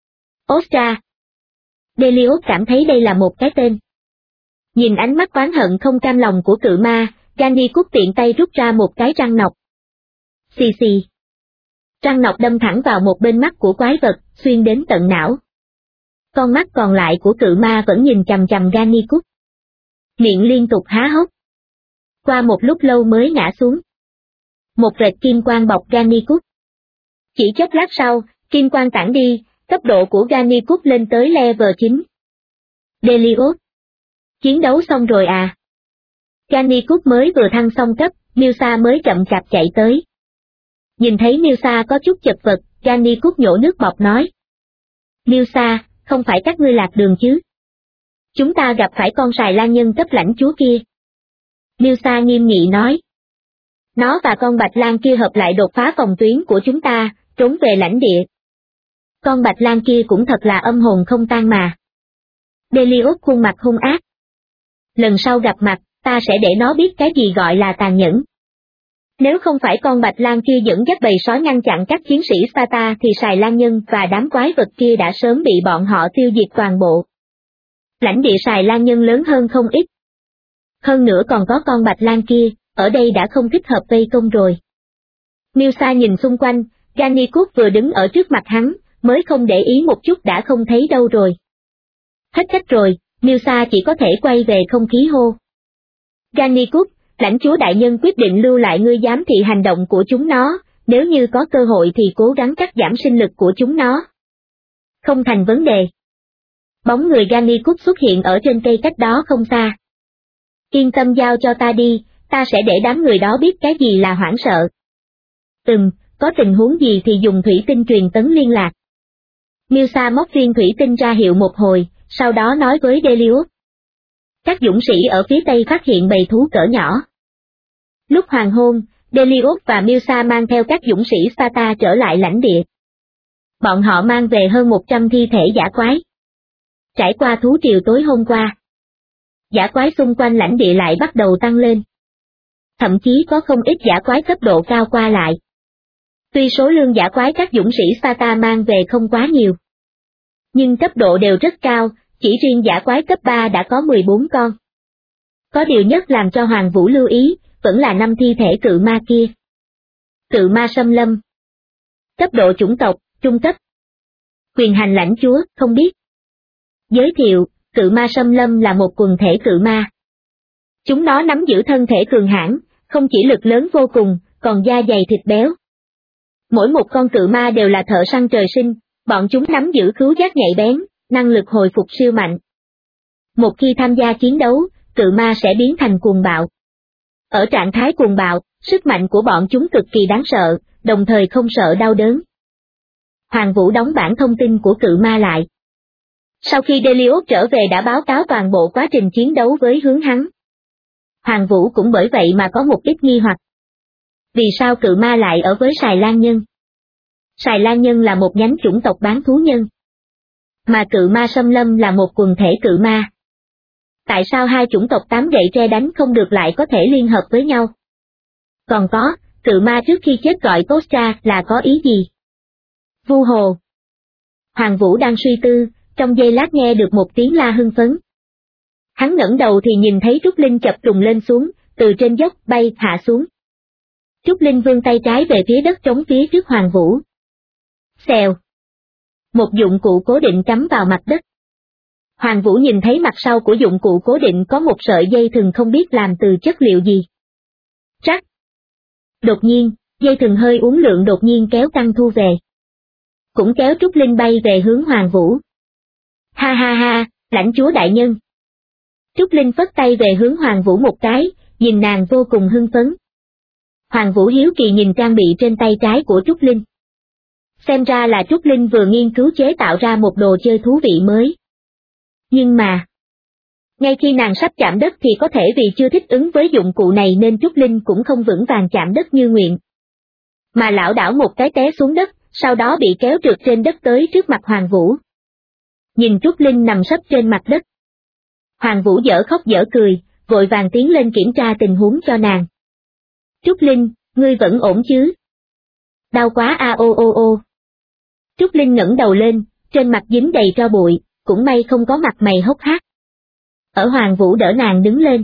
Ostra. Delius cảm thấy đây là một cái tên. Nhìn ánh mắt oán hận không cam lòng của cự ma, Gannicus tiện tay rút ra một cái răng nọc. Xì xì. Răng nọc đâm thẳng vào một bên mắt của quái vật, xuyên đến tận não. Con mắt còn lại của cự ma vẫn nhìn chằm chằm Gannicus. Miệng liên tục há hốc. Qua một lúc lâu mới ngã xuống. Một vệt kim quang bọc Gannicus. Chỉ chốc lát sau, kim quang tản đi, cấp độ của Gannicus lên tới level 9. Delius. Chiến đấu xong rồi à? Gannicus mới vừa thăng xong cấp, Milsa mới chậm chạp chạy tới. Nhìn thấy Milsa có chút chật vật, Gannicus nhổ nước bọt nói. Milsa, không phải các ngươi lạc đường chứ? Chúng ta gặp phải con sài lan nhân cấp lãnh chúa kia. Milsa nghiêm nghị nói. Nó và con bạch lan kia hợp lại đột phá phòng tuyến của chúng ta, trốn về lãnh địa. Con bạch lan kia cũng thật là âm hồn không tan mà. Delius khuôn mặt hung ác. Lần sau gặp mặt, ta sẽ để nó biết cái gì gọi là tàn nhẫn. Nếu không phải con bạch lan kia dẫn dắt bầy sói ngăn chặn các chiến sĩ Sparta thì sài lan nhân và đám quái vật kia đã sớm bị bọn họ tiêu diệt toàn bộ. Lãnh địa sài lan nhân lớn hơn không ít. Hơn nữa còn có con bạch lan kia, ở đây đã không thích hợp vây công rồi. Milsa nhìn xung quanh, Gannicus vừa đứng ở trước mặt hắn, mới không để ý một chút đã không thấy đâu rồi. Hết cách rồi, Milsa chỉ có thể quay về không khí hô. Gannicus, lãnh chúa đại nhân quyết định lưu lại ngươi giám thị hành động của chúng nó, nếu như có cơ hội thì cố gắng cắt giảm sinh lực của chúng nó. Không thành vấn đề. Bóng người Gannicus xuất hiện ở trên cây cách đó không xa. Yên tâm giao cho ta đi, ta sẽ để đám người đó biết cái gì là hoảng sợ. Có tình huống gì thì dùng thủy tinh truyền tấn liên lạc. Milsa móc viên thủy tinh ra hiệu một hồi, sau đó nói với Delius. Các dũng sĩ ở phía tây phát hiện bầy thú cỡ nhỏ. Lúc hoàng hôn, Delius và Milsa mang theo các dũng sĩ Sparta trở lại lãnh địa. Bọn họ mang về hơn 100 thi thể dã quái. Trải qua thú triều tối hôm qua, dã quái xung quanh lãnh địa lại bắt đầu tăng lên. Thậm chí có không ít dã quái cấp độ cao qua lại. Tuy số lượng dã quái các dũng sĩ Sparta mang về không quá nhiều, nhưng cấp độ đều rất cao, chỉ riêng dã quái cấp 3 đã có 14 con. Có điều nhất làm cho Hoàng Vũ lưu ý, vẫn là 5 thi thể cự ma kia. Cự ma xâm lâm. Cấp độ chủng tộc, trung cấp. Quyền hành lãnh chúa, không biết. Giới thiệu, cự ma xâm lâm là một quần thể cự ma. Chúng nó nắm giữ thân thể cường hãn, không chỉ lực lớn vô cùng, còn da dày thịt béo. Mỗi một con cự ma đều là thợ săn trời sinh, bọn chúng nắm giữ khứu giác nhạy bén, năng lực hồi phục siêu mạnh. Một khi tham gia chiến đấu, cự ma sẽ biến thành cuồng bạo. Ở trạng thái cuồng bạo, sức mạnh của bọn chúng cực kỳ đáng sợ, đồng thời không sợ đau đớn. Hoàng Vũ đóng bản thông tin của cự ma lại. Sau khi Delius trở về đã báo cáo toàn bộ quá trình chiến đấu với Hướng hắn. Hoàng Vũ cũng bởi vậy mà có một ít nghi hoặc. Vì sao cự ma lại ở với Sài Lan Nhân? Sài Lan Nhân là một nhánh chủng tộc bán thú nhân. Mà cự ma xâm lâm là một quần thể cự ma. Tại sao hai chủng tộc tám gậy tre đánh không được lại có thể liên hợp với nhau? Còn có, cự ma trước khi chết gọi Costa là có ý gì? Vu hồ. Hoàng Vũ đang suy tư, trong giây lát nghe được một tiếng la hưng phấn. Hắn ngẩng đầu thì nhìn thấy Trúc Linh chập trùng lên xuống, từ trên dốc bay hạ xuống. Trúc Linh vươn tay trái về phía đất trống phía trước Hoàng Vũ. Xèo. Một dụng cụ cố định cắm vào mặt đất. Hoàng Vũ nhìn thấy mặt sau của dụng cụ cố định có một sợi dây thừng không biết làm từ chất liệu gì. Rắc. Đột nhiên, dây thừng hơi uốn lượn đột nhiên kéo căng thu về. Cũng kéo Trúc Linh bay về hướng Hoàng Vũ. Ha ha ha, lãnh chúa đại nhân. Trúc Linh phất tay về hướng Hoàng Vũ một cái, nhìn nàng vô cùng hưng phấn. Hoàng Vũ hiếu kỳ nhìn trang bị trên tay trái của Trúc Linh. Xem ra là Trúc Linh vừa nghiên cứu chế tạo ra một đồ chơi thú vị mới. Nhưng mà, ngay khi nàng sắp chạm đất thì có thể vì chưa thích ứng với dụng cụ này nên Trúc Linh cũng không vững vàng chạm đất như nguyện. Mà lảo đảo một cái té xuống đất, sau đó bị kéo trượt trên đất tới trước mặt Hoàng Vũ. Nhìn Trúc Linh nằm sấp trên mặt đất. Hoàng Vũ dở khóc dở cười, vội vàng tiến lên kiểm tra tình huống cho nàng. Trúc Linh, ngươi vẫn ổn chứ? Đau quá a ô ô ô. Trúc Linh ngẩng đầu lên, trên mặt dính đầy tro bụi, cũng may không có mặt mày hốc hác. Ở Hoàng Vũ đỡ nàng đứng lên.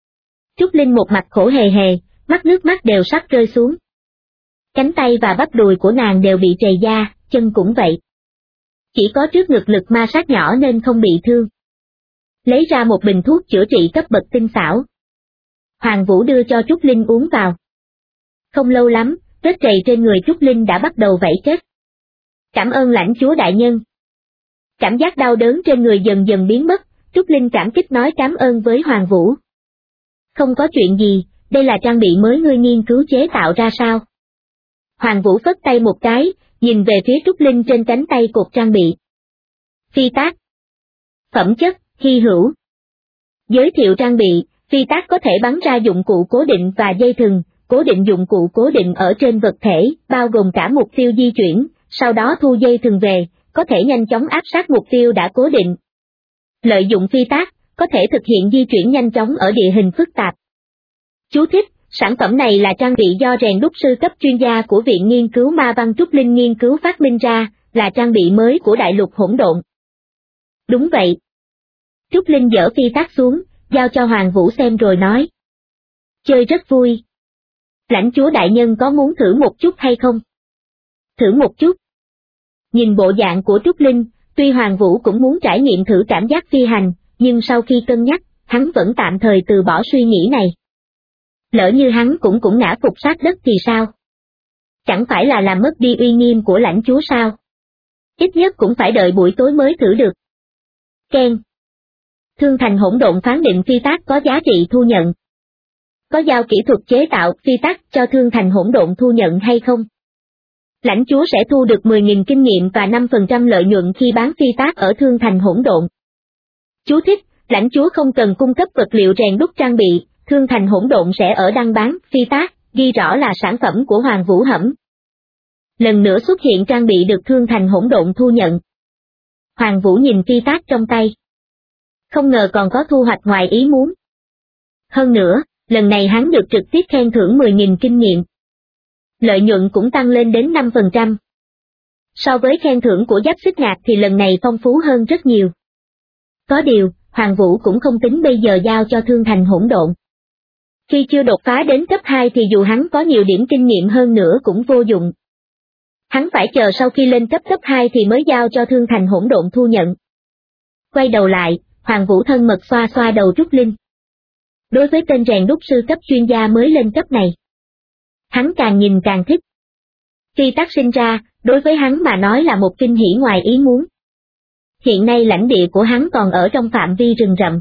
Trúc Linh một mặt khổ hề hề, mắt nước mắt đều sắp rơi xuống. Cánh tay và bắp đùi của nàng đều bị trầy da, chân cũng vậy. Chỉ có trước ngực lực ma sát nhỏ nên không bị thương. Lấy ra một bình thuốc chữa trị cấp bậc tinh xảo. Hoàng Vũ đưa cho Trúc Linh uống vào. Không lâu lắm, vết trầy trên người Trúc Linh đã bắt đầu vảy kết. Cảm ơn lãnh chúa đại nhân. Cảm giác đau đớn trên người dần dần biến mất, Trúc Linh cảm kích nói cảm ơn với Hoàng Vũ. Không có chuyện gì, đây là trang bị mới ngươi nghiên cứu chế tạo ra sao? Hoàng Vũ phất tay một cái, nhìn về phía Trúc Linh trên cánh tay cột trang bị. Phi tác. Phẩm chất, hy hữu. Giới thiệu trang bị, phi tác có thể bắn ra dụng cụ cố định và dây thừng, cố định dụng cụ cố định ở trên vật thể, bao gồm cả mục tiêu di chuyển, sau đó thu dây thừng về, có thể nhanh chóng áp sát mục tiêu đã cố định. Lợi dụng phi tác, có thể thực hiện di chuyển nhanh chóng ở địa hình phức tạp. Chú thích, sản phẩm này là trang bị do rèn đúc sư cấp chuyên gia của Viện Nghiên cứu Ma Văn Trúc Linh nghiên cứu phát minh ra, là trang bị mới của Đại lục hỗn độn. Đúng vậy. Trúc Linh dỡ phi tác xuống, giao cho Hoàng Vũ xem rồi nói. Chơi rất vui. Lãnh chúa đại nhân có muốn thử một chút hay không? Thử một chút. Nhìn bộ dạng của Trúc Linh, tuy Hoàng Vũ cũng muốn trải nghiệm thử cảm giác phi hành, nhưng sau khi cân nhắc, hắn vẫn tạm thời từ bỏ suy nghĩ này. Lỡ như hắn cũng ngã phục sát đất thì sao? Chẳng phải là làm mất đi uy nghiêm của lãnh chúa sao? Ít nhất cũng phải đợi buổi tối mới thử được. Ken. Thương thành hỗn độn phán định phi tác có giá trị thu nhận. Có giao kỹ thuật chế tạo phi tác cho thương thành hỗn độn thu nhận hay không? Lãnh chúa sẽ thu được 10.000 kinh nghiệm và 5% lợi nhuận khi bán phi tác ở thương thành hỗn độn. Chú thích, lãnh chúa không cần cung cấp vật liệu rèn đúc trang bị, thương thành hỗn độn sẽ ở đăng bán phi tác, ghi rõ là sản phẩm của Hoàng Vũ Hẩm. Lần nữa xuất hiện trang bị được thương thành hỗn độn thu nhận. Hoàng Vũ nhìn phi tác trong tay. Không ngờ còn có thu hoạch ngoài ý muốn. Hơn nữa, lần này hắn được trực tiếp khen thưởng 10.000 kinh nghiệm. Lợi nhuận cũng tăng lên đến 5%. So với khen thưởng của Giáp Xích Ngạc thì lần này phong phú hơn rất nhiều. Có điều, Hoàng Vũ cũng không tính bây giờ giao cho thương thành hỗn độn. Khi chưa đột phá đến cấp 2 thì dù hắn có nhiều điểm kinh nghiệm hơn nữa cũng vô dụng. Hắn phải chờ sau khi lên cấp 2 thì mới giao cho thương thành hỗn độn thu nhận. Quay đầu lại, Hoàng Vũ thân mật xoa xoa đầu Trúc Linh. Đối với tên rèn đúc sư cấp chuyên gia mới lên cấp này, hắn càng nhìn càng thích. Phi tác sinh ra, đối với hắn mà nói là một kinh hỉ ngoài ý muốn. Hiện nay lãnh địa của hắn còn ở trong phạm vi rừng rậm.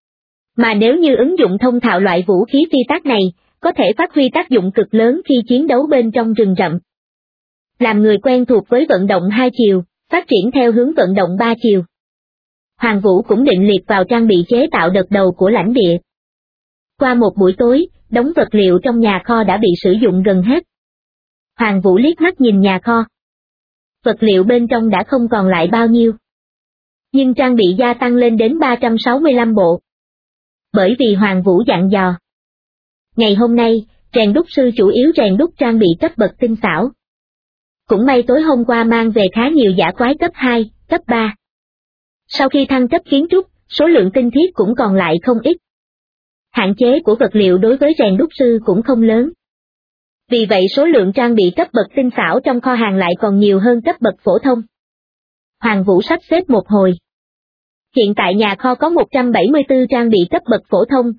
Mà nếu như ứng dụng thông thạo loại vũ khí phi tác này, có thể phát huy tác dụng cực lớn khi chiến đấu bên trong rừng rậm. Làm người quen thuộc với vận động 2 chiều, phát triển theo hướng vận động 3 chiều. Hoàng Vũ cũng định liệt vào trang bị chế tạo đợt đầu của lãnh địa. Qua một buổi tối, đống vật liệu trong nhà kho đã bị sử dụng gần hết. Hoàng Vũ liếc mắt nhìn nhà kho. Vật liệu bên trong đã không còn lại bao nhiêu. Nhưng trang bị gia tăng lên đến 365 bộ. Bởi vì Hoàng Vũ dặn dò. Ngày hôm nay, rèn đúc sư chủ yếu rèn đúc trang bị cấp bậc tinh xảo. Cũng may tối hôm qua mang về khá nhiều dã quái cấp 2, cấp 3. Sau khi thăng cấp kiến trúc, số lượng tinh thiết cũng còn lại không ít. Hạn chế của vật liệu đối với rèn đúc sư cũng không lớn. Vì vậy số lượng trang bị cấp bậc tinh xảo trong kho hàng lại còn nhiều hơn cấp bậc phổ thông. Hoàng Vũ sắp xếp một hồi. Hiện tại nhà kho có 174 trang bị cấp bậc phổ thông,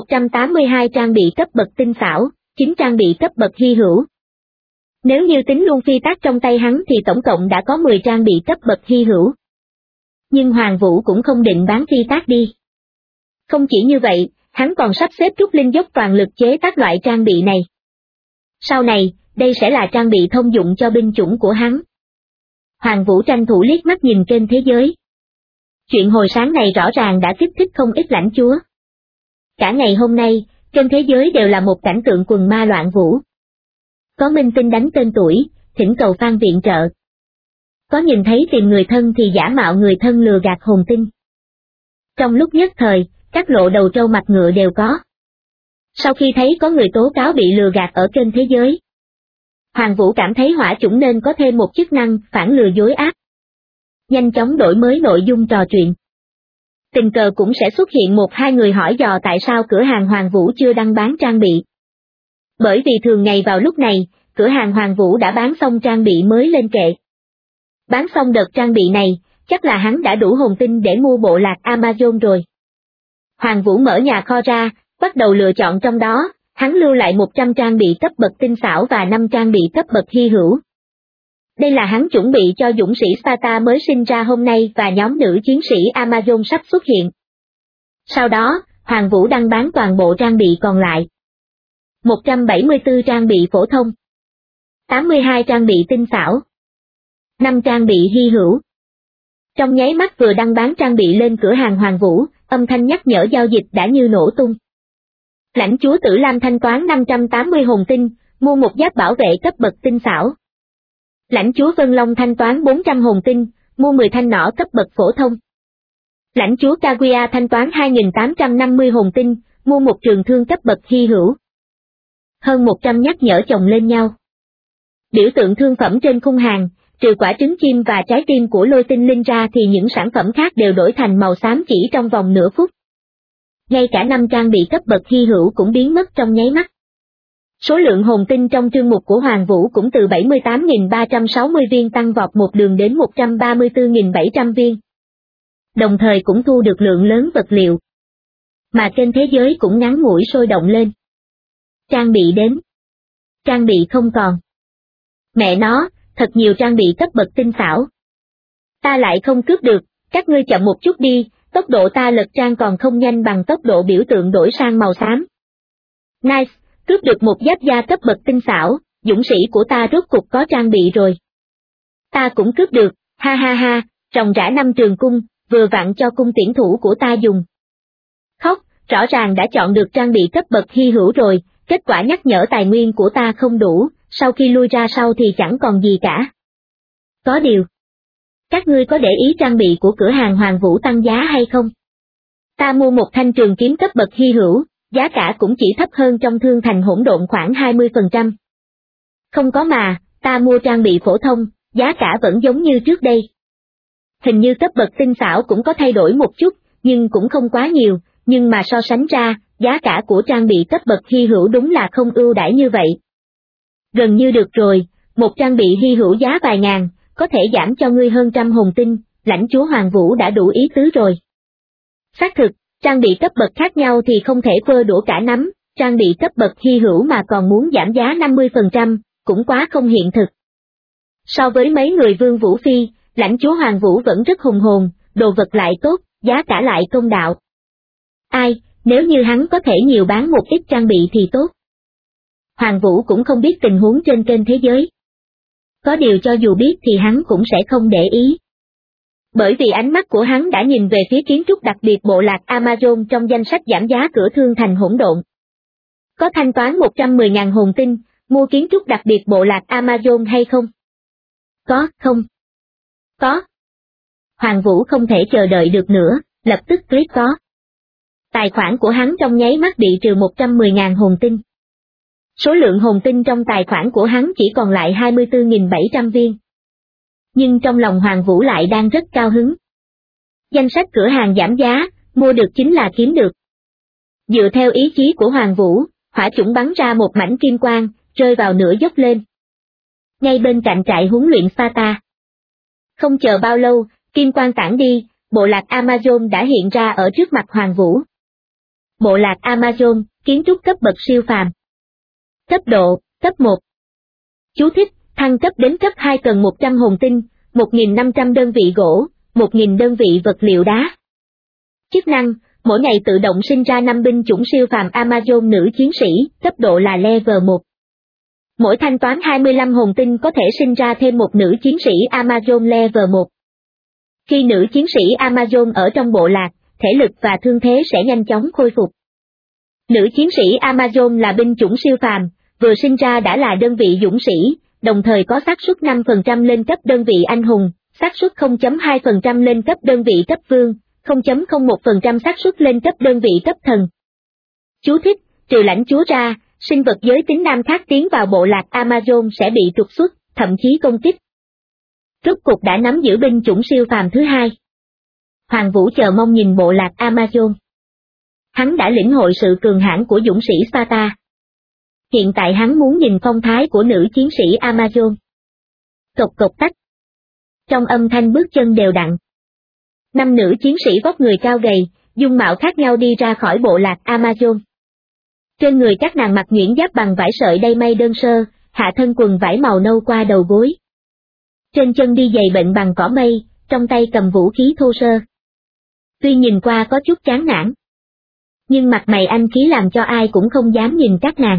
182 trang bị cấp bậc tinh xảo, 9 trang bị cấp bậc hy hữu. Nếu như tính luôn phi tác trong tay hắn thì tổng cộng đã có 10 trang bị cấp bậc hy hữu. Nhưng Hoàng Vũ cũng không định bán phi tác đi. Không chỉ như vậy, hắn còn sắp xếp Trúc Linh dốc toàn lực chế tác loại trang bị này. Sau này, đây sẽ là trang bị thông dụng cho binh chủng của hắn. Hoàng Vũ tranh thủ liếc mắt nhìn kênh thế giới. Chuyện hồi sáng này rõ ràng đã kích thích không ít lãnh chúa. Cả ngày hôm nay, kênh thế giới đều là một cảnh tượng quần ma loạn vũ. Có minh tinh đánh tên tuổi, thỉnh cầu fan viện trợ. Có nhìn thấy tìm người thân thì giả mạo người thân lừa gạt hồn tinh. Trong lúc nhất thời, các lộ đầu trâu mặt ngựa đều có. Sau khi thấy có người tố cáo bị lừa gạt ở kênh thế giới, Hoàng Vũ cảm thấy hỏa chủng nên có thêm một chức năng phản lừa dối ác. Nhanh chóng đổi mới nội dung trò chuyện. Tình cờ cũng sẽ xuất hiện một hai người hỏi dò tại sao cửa hàng Hoàng Vũ chưa đăng bán trang bị. Bởi vì thường ngày vào lúc này, cửa hàng Hoàng Vũ đã bán xong trang bị mới lên kệ. Bán xong đợt trang bị này, chắc là hắn đã đủ hồn tinh để mua bộ lạc Amazon rồi. Hoàng Vũ mở nhà kho ra, bắt đầu lựa chọn trong đó, hắn lưu lại 100 trang bị cấp bậc tinh xảo và 5 trang bị cấp bậc hy hữu. Đây là hắn chuẩn bị cho dũng sĩ Sparta mới sinh ra hôm nay và nhóm nữ chiến sĩ Amazon sắp xuất hiện. Sau đó, Hoàng Vũ đăng bán toàn bộ trang bị còn lại. 174 trang bị phổ thông, 82 trang bị tinh xảo, 5 trang bị hy hữu. Trong nháy mắt vừa đăng bán trang bị lên cửa hàng Hoàng Vũ, âm thanh nhắc nhở giao dịch đã như nổ tung. Lãnh chúa Tử Lam thanh toán 580 hồn tinh, mua một giáp bảo vệ cấp bậc tinh xảo. Lãnh chúa Vân Long thanh toán 400 hồn tinh, mua 10 thanh nỏ cấp bậc phổ thông. Lãnh chúa Kaguya thanh toán 2850 hồn tinh, mua một trường thương cấp bậc hy hữu. Hơn 100 nhắc nhở chồng lên nhau. Biểu tượng thương phẩm trên khung hàng, trừ quả trứng chim và trái tim của lôi tinh linh ra thì những sản phẩm khác đều đổi thành màu xám chỉ trong vòng nửa phút. Ngay cả 5 trang bị cấp bậc hy hữu cũng biến mất trong nháy mắt. Số lượng hồn tinh trong chương mục của Hoàng Vũ cũng từ 78.360 viên tăng vọt một đường đến 134.700 viên. Đồng thời cũng thu được lượng lớn vật liệu. Mà kênh thế giới cũng ngắn ngủi sôi động lên. Trang bị đến. Trang bị không còn. Mẹ nó, thật nhiều trang bị cấp bậc tinh xảo. Ta lại không cướp được, các ngươi chậm một chút đi, tốc độ ta lật trang còn không nhanh bằng tốc độ biểu tượng đổi sang màu xám. Nice, cướp được một giáp da cấp bậc tinh xảo, dũng sĩ của ta rốt cục có trang bị rồi. Ta cũng cướp được, ha ha ha, ròng rã 5 trường cung, vừa vặn cho cung tiễn thủ của ta dùng. Khóc, rõ ràng đã chọn được trang bị cấp bậc hy hữu rồi, kết quả nhắc nhở tài nguyên của ta không đủ, sau khi lui ra sau thì chẳng còn gì cả. Có điều. Các ngươi có để ý trang bị của cửa hàng Hoàng Vũ tăng giá hay không? Ta mua một thanh trường kiếm cấp bậc hy hữu, giá cả cũng chỉ thấp hơn trong thương thành hỗn độn khoảng 20%. Không có mà, ta mua trang bị phổ thông, giá cả vẫn giống như trước đây. Hình như cấp bậc tinh xảo cũng có thay đổi một chút, nhưng cũng không quá nhiều, nhưng mà so sánh ra, giá cả của trang bị cấp bậc hy hữu đúng là không ưu đãi như vậy. Gần như được rồi, một trang bị hy hữu giá vài ngàn, có thể giảm cho ngươi hơn trăm hồn tinh, lãnh chúa Hoàng Vũ đã đủ ý tứ rồi. Xác thực, trang bị cấp bậc khác nhau thì không thể vơ đũa cả nắm, trang bị cấp bậc hy hữu mà còn muốn giảm giá 50%, cũng quá không hiện thực. So với mấy người Vương Vũ Phi, lãnh chúa Hoàng Vũ vẫn rất hùng hồn, đồ vật lại tốt, giá cả lại công đạo. Ai, nếu như hắn có thể nhiều bán một ít trang bị thì tốt. Hoàng Vũ cũng không biết tình huống trên kênh thế giới. Có điều cho dù biết thì hắn cũng sẽ không để ý. Bởi vì ánh mắt của hắn đã nhìn về phía kiến trúc đặc biệt bộ lạc Amazon trong danh sách giảm giá cửa thương thành hỗn độn. Có thanh toán 110.000 hồn tinh, mua kiến trúc đặc biệt bộ lạc Amazon hay không? Có, không? Có. Hoàng Vũ không thể chờ đợi được nữa, lập tức click có. Tài khoản của hắn trong nháy mắt bị trừ 110.000 hồn tinh. Số lượng hồn tinh trong tài khoản của hắn chỉ còn lại 24.700 viên. Nhưng trong lòng Hoàng Vũ lại đang rất cao hứng. Danh sách cửa hàng giảm giá, mua được chính là kiếm được. Dựa theo ý chí của Hoàng Vũ, hỏa chủng bắn ra một mảnh kim quang, rơi vào nửa dốc lên. Ngay bên cạnh trại huấn luyện Sparta. Không chờ bao lâu, kim quang tản đi, bộ lạc Amazon đã hiện ra ở trước mặt Hoàng Vũ. Bộ lạc Amazon, kiến trúc cấp bậc siêu phàm. Cấp độ, cấp 1. Chú thích, thăng cấp đến cấp 2 cần 100 hồn tinh, 1.500 đơn vị gỗ, 1.000 đơn vị vật liệu đá. Chức năng, mỗi ngày tự động sinh ra 5 binh chủng siêu phàm Amazon nữ chiến sĩ, cấp độ là level 1. Mỗi thanh toán 25 hồn tinh có thể sinh ra thêm một nữ chiến sĩ Amazon level 1. Khi nữ chiến sĩ Amazon ở trong bộ lạc, thể lực và thương thế sẽ nhanh chóng khôi phục. Nữ chiến sĩ Amazon là binh chủng siêu phàm, vừa sinh ra đã là đơn vị dũng sĩ, đồng thời có xác suất 5% lên cấp đơn vị anh hùng, xác suất 0.2% lên cấp đơn vị cấp vương, 0.01% xác suất lên cấp đơn vị cấp thần. Chú thích, trừ lãnh chúa ra, sinh vật giới tính nam khác tiến vào bộ lạc Amazon sẽ bị trục xuất, thậm chí công kích. Rốt cục đã nắm giữ binh chủng siêu phàm thứ hai. Hoàng Vũ chờ mong nhìn bộ lạc Amazon. Hắn đã lĩnh hội sự cường hãn của dũng sĩ Sparta. Hiện tại hắn muốn nhìn phong thái của nữ chiến sĩ Amazon. Cộc cộc tách. Trong âm thanh bước chân đều đặn. 5 nữ chiến sĩ vóc người cao gầy, dung mạo khác nhau đi ra khỏi bộ lạc Amazon. Trên người các nàng mặc nhuyễn giáp bằng vải sợi đay may đơn sơ, hạ thân quần vải màu nâu qua đầu gối. Trên chân đi giày bệnh bằng cỏ mây, trong tay cầm vũ khí thô sơ. Tuy nhìn qua có chút chán nản, nhưng mặt mày anh khí làm cho ai cũng không dám nhìn các nàng.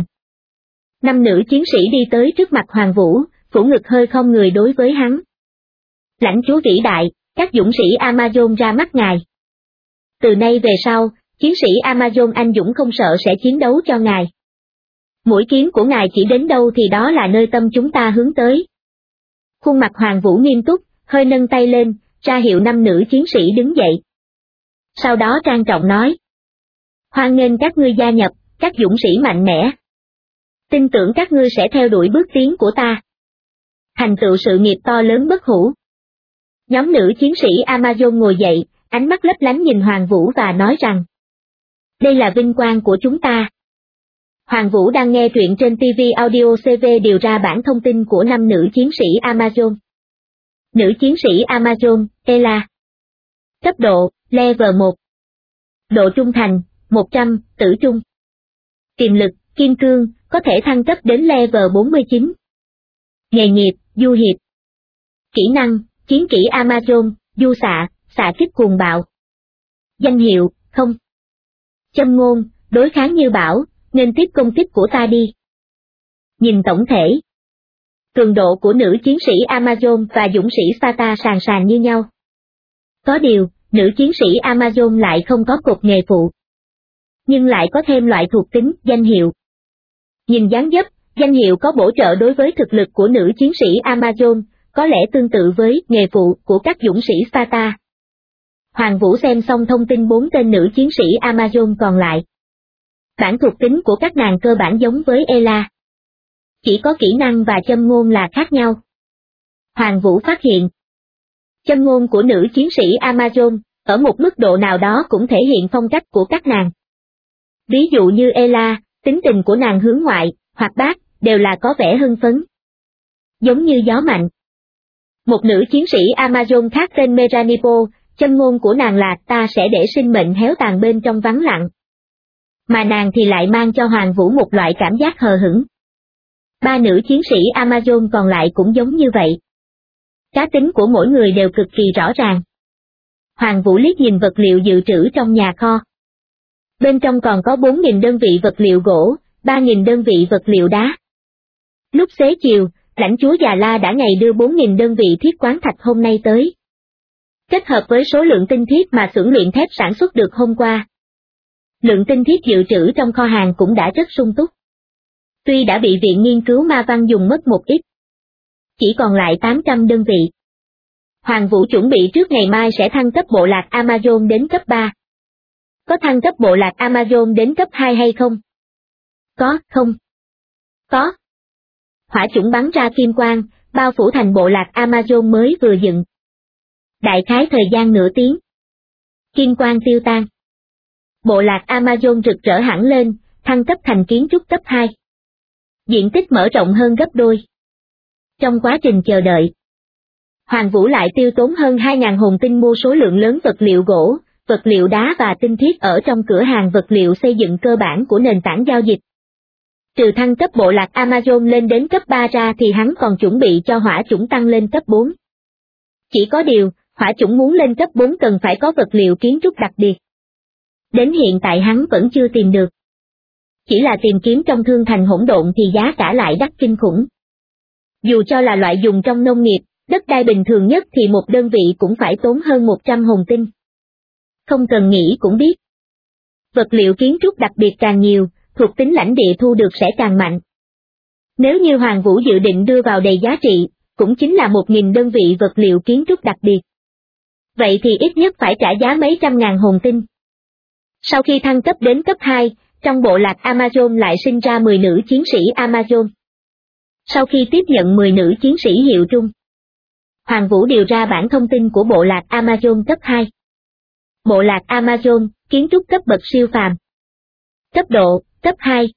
5 nữ chiến sĩ đi tới trước mặt Hoàng Vũ, phủ ngực hơi không người đối với hắn. Lãnh chúa vĩ đại, các dũng sĩ Amazon ra mắt ngài. Từ nay về sau, chiến sĩ Amazon anh dũng không sợ sẽ chiến đấu cho ngài. Mũi kiếm của ngài chỉ đến đâu thì đó là nơi tâm chúng ta hướng tới. Khuôn mặt Hoàng Vũ nghiêm túc, hơi nâng tay lên, ra hiệu 5 nữ chiến sĩ đứng dậy. Sau đó trang trọng nói. Hoan nghênh các ngươi gia nhập, các dũng sĩ mạnh mẽ. Tin tưởng các ngươi sẽ theo đuổi bước tiến của ta. Thành tựu sự nghiệp to lớn bất hủ. Nhóm nữ chiến sĩ Amazon ngồi dậy, ánh mắt lấp lánh nhìn Hoàng Vũ và nói rằng. Đây là vinh quang của chúng ta. Hoàng Vũ đang nghe truyện trên TV Audio CV điều ra bản thông tin của 5 nữ chiến sĩ Amazon. Nữ chiến sĩ Amazon, Ela. Cấp độ, level 1. Độ trung thành, 100, tử trung. Tiềm lực, kim cương, có thể thăng cấp đến level 49. Nghề nghiệp, du hiệp. Kỹ năng, chiến kỹ Amazon, du xạ, xạ kích cuồng bạo. Danh hiệu, không. Châm ngôn, đối kháng như bão, nên tiếp công kích của ta đi. Nhìn tổng thể. Cường độ của nữ chiến sĩ Amazon và dũng sĩ Sparta sàn sàn như nhau. Có điều, nữ chiến sĩ Amazon lại không có cột nghề phụ. Nhưng lại có thêm loại thuộc tính, danh hiệu. Nhìn dáng dấp, danh hiệu có bổ trợ đối với thực lực của nữ chiến sĩ Amazon, có lẽ tương tự với nghề phụ của các dũng sĩ Sparta. Hoàng Vũ xem xong thông tin 4 tên nữ chiến sĩ Amazon còn lại. Bản thuộc tính của các nàng cơ bản giống với Ela. Chỉ có kỹ năng và châm ngôn là khác nhau. Hoàng Vũ phát hiện. Châm ngôn của nữ chiến sĩ Amazon, ở một mức độ nào đó cũng thể hiện phong cách của các nàng. Ví dụ như Ela, tính tình của nàng hướng ngoại, hoạt bát, đều là có vẻ hưng phấn. Giống như gió mạnh. Một nữ chiến sĩ Amazon khác tên Meranipo, châm ngôn của nàng là ta sẽ để sinh mệnh héo tàn bên trong vắng lặng. Mà nàng thì lại mang cho Hoàng Vũ một loại cảm giác hờ hững. 3 nữ chiến sĩ Amazon còn lại cũng giống như vậy. Cá tính của mỗi người đều cực kỳ rõ ràng. Hoàng Vũ liếc nhìn vật liệu dự trữ trong nhà kho. Bên trong còn có 4.000 đơn vị vật liệu gỗ, 3.000 đơn vị vật liệu đá. Lúc xế chiều, lãnh chúa Già La đã ngày đưa 4.000 đơn vị thiết quán thạch hôm nay tới. Kết hợp với số lượng tinh thiết mà xưởng luyện thép sản xuất được hôm qua, lượng tinh thiết dự trữ trong kho hàng cũng đã rất sung túc. Tuy đã bị Viện Nghiên cứu Ma Văn dùng mất một ít, chỉ còn lại 800 đơn vị. Hoàng Vũ chuẩn bị trước ngày mai sẽ thăng cấp bộ lạc Amazon đến cấp 3. Có thăng cấp bộ lạc Amazon đến cấp 2 hay không? Có, không? Có. Hỏa chủng bắn ra kim quang, bao phủ thành bộ lạc Amazon mới vừa dựng. Đại khái thời gian nửa tiếng. Kim quang tiêu tan. Bộ lạc Amazon rực rỡ hẳn lên, thăng cấp thành kiến trúc cấp 2. Diện tích mở rộng hơn gấp đôi. Trong quá trình chờ đợi, Hoàng Vũ lại tiêu tốn hơn 2.000 hồn tinh mua số lượng lớn vật liệu gỗ, vật liệu đá và tinh thiết ở trong cửa hàng vật liệu xây dựng cơ bản của nền tảng giao dịch. Trừ thăng cấp bộ lạc Amazon lên đến cấp 3 ra thì hắn còn chuẩn bị cho hỏa chủng tăng lên cấp 4. Chỉ có điều, hỏa chủng muốn lên cấp 4 cần phải có vật liệu kiến trúc đặc biệt. Đến hiện tại hắn vẫn chưa tìm được. Chỉ là tìm kiếm trong thương thành hỗn độn thì giá cả lại đắt kinh khủng. Dù cho là loại dùng trong nông nghiệp, đất đai bình thường nhất thì một đơn vị cũng phải tốn hơn 100 hồn tinh. Không cần nghĩ cũng biết. Vật liệu kiến trúc đặc biệt càng nhiều, thuộc tính lãnh địa thu được sẽ càng mạnh. Nếu như Hoàng Vũ dự định đưa vào đầy giá trị, cũng chính là 1.000 đơn vị vật liệu kiến trúc đặc biệt. Vậy thì ít nhất phải trả giá mấy trăm ngàn hồn tinh. Sau khi thăng cấp đến cấp 2, trong bộ lạc Amazon lại sinh ra 10 nữ chiến sĩ Amazon. Sau khi tiếp nhận 10 nữ chiến sĩ hiệu trung, Hoàng Vũ điều ra bản thông tin của bộ lạc Amazon cấp 2. Bộ lạc Amazon, kiến trúc cấp bậc siêu phàm. Cấp độ, cấp 2.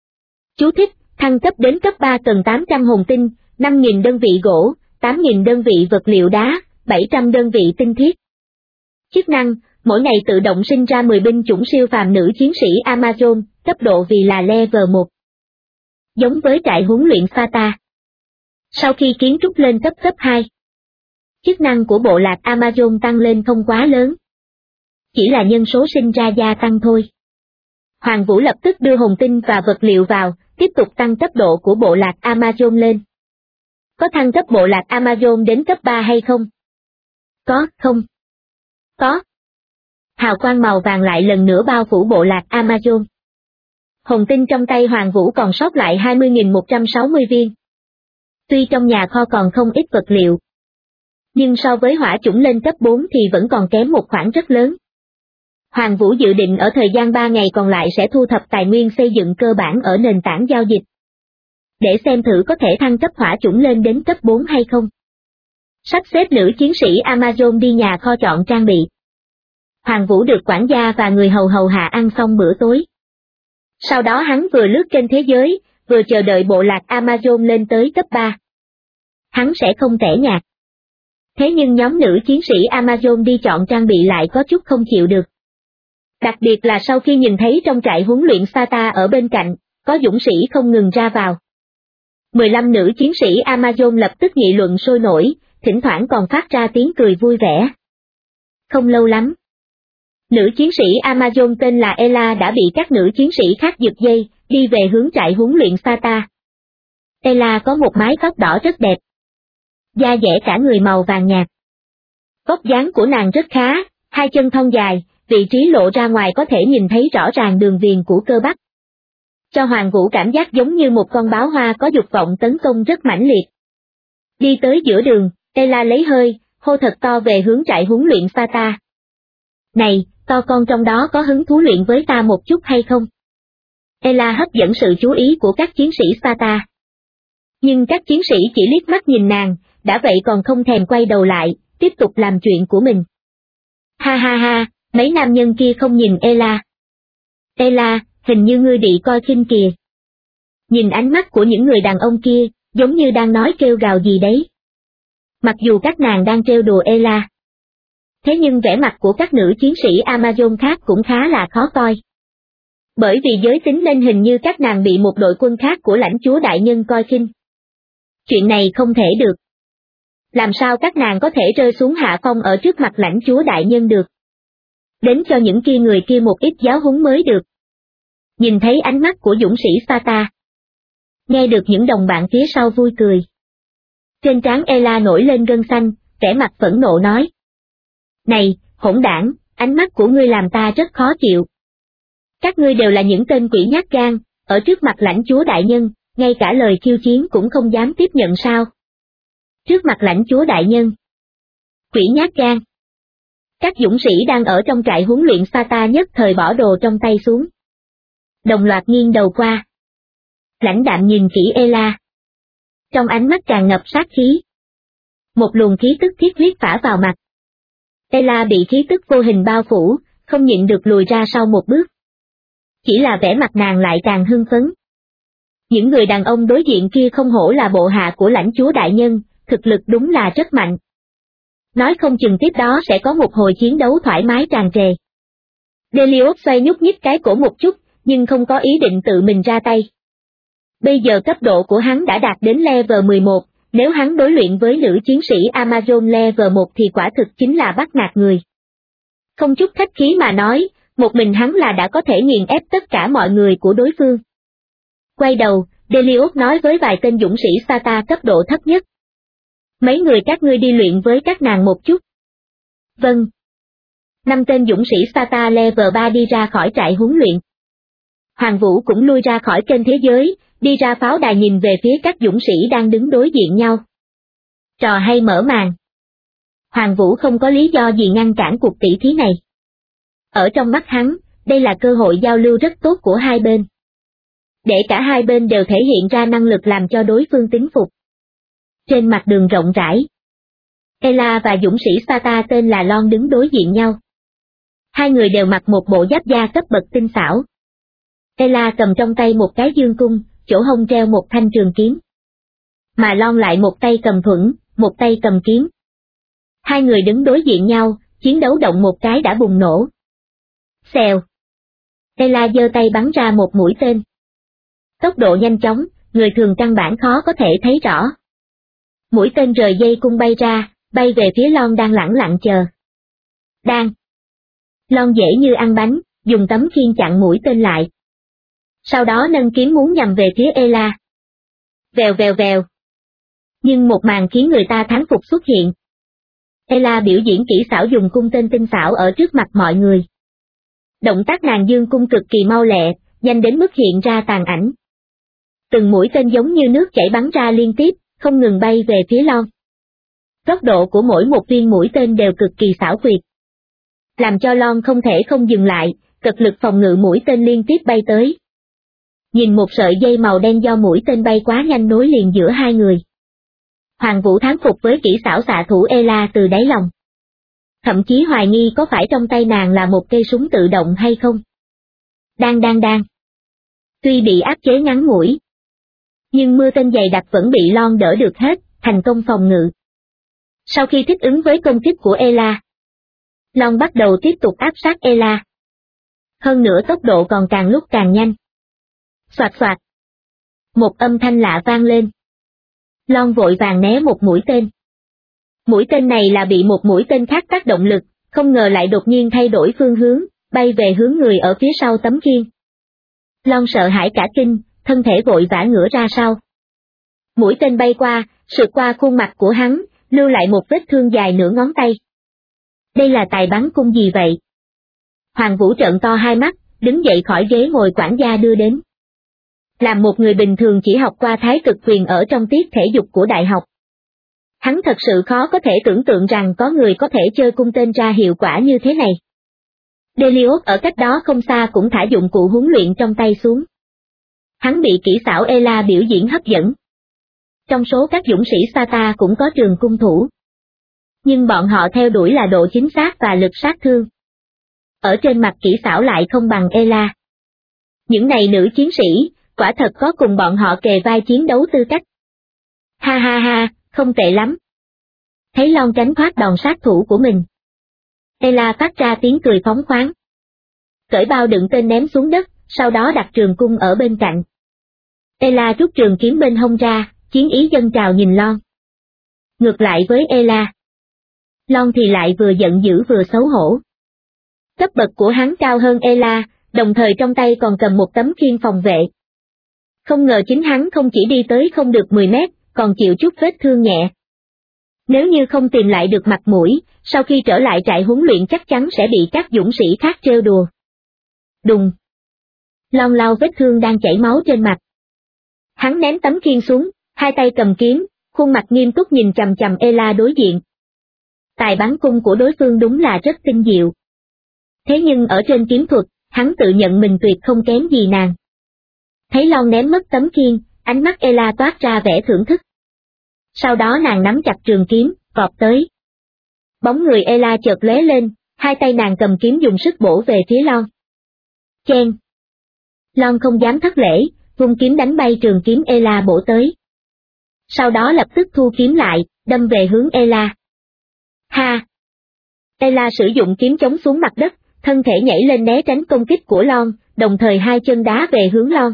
Chú thích, thăng cấp đến cấp 3 cần 800 hồn tinh, 5.000 đơn vị gỗ, 8.000 đơn vị vật liệu đá, 700 đơn vị tinh thiết. Chức năng, mỗi ngày tự động sinh ra 10 binh chủng siêu phàm nữ chiến sĩ Amazon, cấp độ vì là level 1. Giống với trại huấn luyện Fata. Sau khi kiến trúc lên cấp 2, chức năng của bộ lạc Amazon tăng lên không quá lớn. Chỉ là nhân số sinh ra gia tăng thôi. Hoàng Vũ lập tức đưa hồn tinh và vật liệu vào, tiếp tục tăng cấp độ của bộ lạc Amazon lên. Có thăng cấp bộ lạc Amazon đến cấp 3 hay không? Có, không? Có. Hào quang màu vàng lại lần nữa bao phủ bộ lạc Amazon. Hồn tinh trong tay Hoàng Vũ còn sót lại 20.160 viên. Tuy trong nhà kho còn không ít vật liệu, nhưng so với hỏa chủng lên cấp 4 thì vẫn còn kém một khoảng rất lớn. Hoàng Vũ dự định ở thời gian 3 ngày còn lại sẽ thu thập tài nguyên xây dựng cơ bản ở nền tảng giao dịch, để xem thử có thể thăng cấp hỏa chủng lên đến cấp 4 hay không. Sắp xếp nữ chiến sĩ Amazon đi nhà kho chọn trang bị. Hoàng Vũ được quản gia và người hầu hạ ăn xong bữa tối. Sau đó hắn vừa lướt trên thế giới, vừa chờ đợi bộ lạc Amazon lên tới cấp 3. Hắn sẽ không tẻ nhạt. Thế nhưng nhóm nữ chiến sĩ Amazon đi chọn trang bị lại có chút không chịu được. Đặc biệt là sau khi nhìn thấy trong trại huấn luyện Fata ở bên cạnh, có dũng sĩ không ngừng ra vào. 15 nữ chiến sĩ Amazon lập tức nghị luận sôi nổi, thỉnh thoảng còn phát ra tiếng cười vui vẻ. Không lâu lắm, nữ chiến sĩ Amazon tên là Ella đã bị các nữ chiến sĩ khác giật dây, đi về hướng trại huấn luyện Fata. Ella có một mái tóc đỏ rất đẹp, da dẻ cả người màu vàng nhạt. Vóc dáng của nàng rất khá, hai chân thon dài, vị trí lộ ra ngoài có thể nhìn thấy rõ ràng đường viền của cơ bắp. Cho Hoàng Vũ cảm giác giống như một con báo hoa có dục vọng tấn công rất mãnh liệt. Đi tới giữa đường, Ella lấy hơi, hô thật to về hướng trại huấn luyện Fata. Này, to con trong đó có hứng thú luyện với ta một chút hay không? Ella hấp dẫn sự chú ý của các chiến sĩ Fata. Nhưng các chiến sĩ chỉ liếc mắt nhìn nàng, đã vậy còn không thèm quay đầu lại, tiếp tục làm chuyện của mình. Ha ha ha, mấy nam nhân kia không nhìn Ella. Ella, hình như ngươi bị coi khinh kìa. Nhìn ánh mắt của những người đàn ông kia, giống như đang nói kêu gào gì đấy. Mặc dù các nàng đang trêu đùa Ella, thế nhưng vẻ mặt của các nữ chiến sĩ Amazon khác cũng khá là khó coi. Bởi vì giới tính nên hình như các nàng bị một đội quân khác của lãnh chúa đại nhân coi khinh. Chuyện này không thể được. Làm sao các nàng có thể rơi xuống hạ phong ở trước mặt lãnh chúa đại nhân được? Đến cho những người kia một ít giáo huấn mới được. Nhìn thấy ánh mắt của dũng sĩ Fata, nghe được những đồng bạn phía sau vui cười. Trên trán Ella nổi lên gân xanh, vẻ mặt phẫn nộ nói. Này, hỗn đảng, ánh mắt của ngươi làm ta rất khó chịu. Các ngươi đều là những tên quỷ nhát gan, ở trước mặt lãnh chúa đại nhân, ngay cả lời khiêu chiến cũng không dám tiếp nhận sao? Trước mặt lãnh chúa đại nhân. Quỷ nhát gan. Các dũng sĩ đang ở trong trại huấn luyện Sparta nhất thời bỏ đồ trong tay xuống. Đồng loạt nghiêng đầu qua. Lãnh đạm nhìn kỹ Ela. Trong ánh mắt tràn ngập sát khí. Một luồng khí tức thiết huyết phả vào mặt. Ela bị khí tức vô hình bao phủ, không nhịn được lùi ra sau một bước. Chỉ là vẻ mặt nàng lại càng hưng phấn. Những người đàn ông đối diện kia không hổ là bộ hạ của lãnh chúa đại nhân, thực lực đúng là rất mạnh. Nói không chừng tiếp đó sẽ có một hồi chiến đấu thoải mái tràn trề. Delius xoay nhúc nhích cái cổ một chút, nhưng không có ý định tự mình ra tay. Bây giờ cấp độ của hắn đã đạt đến level 11, nếu hắn đối luyện với nữ chiến sĩ Amazon level 1 thì quả thực chính là bắt nạt người. Không chút khách khí mà nói, một mình hắn là đã có thể nghiền ép tất cả mọi người của đối phương. Quay đầu, Delius nói với vài tên dũng sĩ Sparta cấp độ thấp nhất. Mấy người các ngươi đi luyện với các nàng một chút. Vâng. 5 tên dũng sĩ Sparta level 3 đi ra khỏi trại huấn luyện. Hoàng Vũ cũng lui ra khỏi kênh thế giới, đi ra pháo đài nhìn về phía các dũng sĩ đang đứng đối diện nhau. Trò hay mở màn. Hoàng Vũ không có lý do gì ngăn cản cuộc tỷ thí này. Ở trong mắt hắn, đây là cơ hội giao lưu rất tốt của hai bên. Để cả hai bên đều thể hiện ra năng lực làm cho đối phương tín phục. Trên mặt đường rộng rãi, Ela và dũng sĩ Sparta tên là Lon đứng đối diện nhau. Hai người đều mặc một bộ giáp da cấp bậc tinh xảo. Ela cầm trong tay một cái dương cung, chỗ hông treo một thanh trường kiếm. Mà Lon lại một tay cầm thuẫn, một tay cầm kiếm. Hai người đứng đối diện nhau, chiến đấu động một cái đã bùng nổ. Xèo. Ela giơ tay bắn ra một mũi tên. Tốc độ nhanh chóng, người thường căn bản khó có thể thấy rõ. Mũi tên rời dây cung bay ra, bay về phía Lon đang lẳng lặng chờ. Đang. Lon dễ như ăn bánh, dùng tấm khiên chặn mũi tên lại. Sau đó nâng kiếm muốn nhằm về phía Ela. Vèo vèo vèo. Nhưng một màn khiến người ta thán phục xuất hiện. Ela biểu diễn kỹ xảo dùng cung tên tinh xảo ở trước mặt mọi người. Động tác nàng dương cung cực kỳ mau lẹ, nhanh đến mức hiện ra tàn ảnh. Từng mũi tên giống như nước chảy bắn ra liên tiếp, không ngừng bay về phía Lon. Góc độ của mỗi một viên mũi tên đều cực kỳ xảo quyệt. Làm cho Lon không thể không dừng lại, cực lực phòng ngự mũi tên liên tiếp bay tới. Nhìn một sợi dây màu đen do mũi tên bay quá nhanh nối liền giữa hai người. Hoàng Vũ thán phục với kỹ xảo xạ thủ Ela từ đáy lòng. Thậm chí hoài nghi có phải trong tay nàng là một cây súng tự động hay không. Đang. Tuy bị áp chế ngắn ngủi, nhưng mưa tên dày đặc vẫn bị Lon đỡ được hết, thành công phòng ngự. Sau khi thích ứng với công kích của Ela, Lon bắt đầu tiếp tục áp sát Ela. Hơn nữa tốc độ còn càng lúc càng nhanh. Soạt soạt. Một âm thanh lạ vang lên. Lon vội vàng né một mũi tên. Mũi tên này là bị một mũi tên khác tác động lực, không ngờ lại đột nhiên thay đổi phương hướng, bay về hướng người ở phía sau tấm khiên. Lon sợ hãi cả kinh, thân thể vội vã ngửa ra sau. Mũi tên bay qua, sượt qua khuôn mặt của hắn, lưu lại một vết thương dài nửa ngón tay. Đây là tài bắn cung gì vậy? Hoàng Vũ trợn to hai mắt, đứng dậy khỏi ghế ngồi quản gia đưa đến. Làm một người bình thường chỉ học qua thái cực quyền ở trong tiết thể dục của đại học. Hắn thật sự khó có thể tưởng tượng rằng có người có thể chơi cung tên ra hiệu quả như thế này. Delius ở cách đó không xa cũng thả dụng cụ huấn luyện trong tay xuống. Hắn bị kỹ xảo Ela biểu diễn hấp dẫn. Trong số các dũng sĩ Sparta cũng có trường cung thủ. Nhưng bọn họ theo đuổi là độ chính xác và lực sát thương. Ở trên mặt kỹ xảo lại không bằng Ela. Những này nữ chiến sĩ, quả thật có cùng bọn họ kề vai chiến đấu tư cách. Ha ha ha, không tệ lắm. Thấy Lon tránh thoát đòn sát thủ của mình. Ela phát ra tiếng cười phóng khoáng. Cởi bao đựng tên ném xuống đất, sau đó đặt trường cung ở bên cạnh. Ela rút trường kiếm bên hông ra, chiến ý dâng trào nhìn Lon. Ngược lại với Ela, Lon thì lại vừa giận dữ vừa xấu hổ. Cấp bậc của hắn cao hơn Ela, đồng thời trong tay còn cầm một tấm khiên phòng vệ. Không ngờ chính hắn không chỉ đi tới không được 10 mét, còn chịu chút vết thương nhẹ. Nếu như không tìm lại được mặt mũi, sau khi trở lại trại huấn luyện chắc chắn sẽ bị các dũng sĩ khác trêu đùa. Đùng. Lon lau vết thương đang chảy máu trên mặt. Hắn ném tấm khiên xuống, hai tay cầm kiếm, khuôn mặt nghiêm túc nhìn chằm chằm Ela đối diện. Tài bắn cung của đối phương đúng là rất tinh diệu. Thế nhưng ở trên kiếm thuật, hắn tự nhận mình tuyệt không kém gì nàng. Thấy Lon ném mất tấm khiên, ánh mắt Ela toát ra vẻ thưởng thức. Sau đó nàng nắm chặt trường kiếm, vọt tới. Bóng người Ela chợt lóe lên, hai tay nàng cầm kiếm dùng sức bổ về phía Lon. Chen. Lon không dám thất lễ, vung kiếm đánh bay trường kiếm Ela bổ tới. Sau đó lập tức thu kiếm lại, đâm về hướng Ela. Ha! Ela sử dụng kiếm chống xuống mặt đất, thân thể nhảy lên né tránh công kích của Lon, đồng thời hai chân đá về hướng Lon.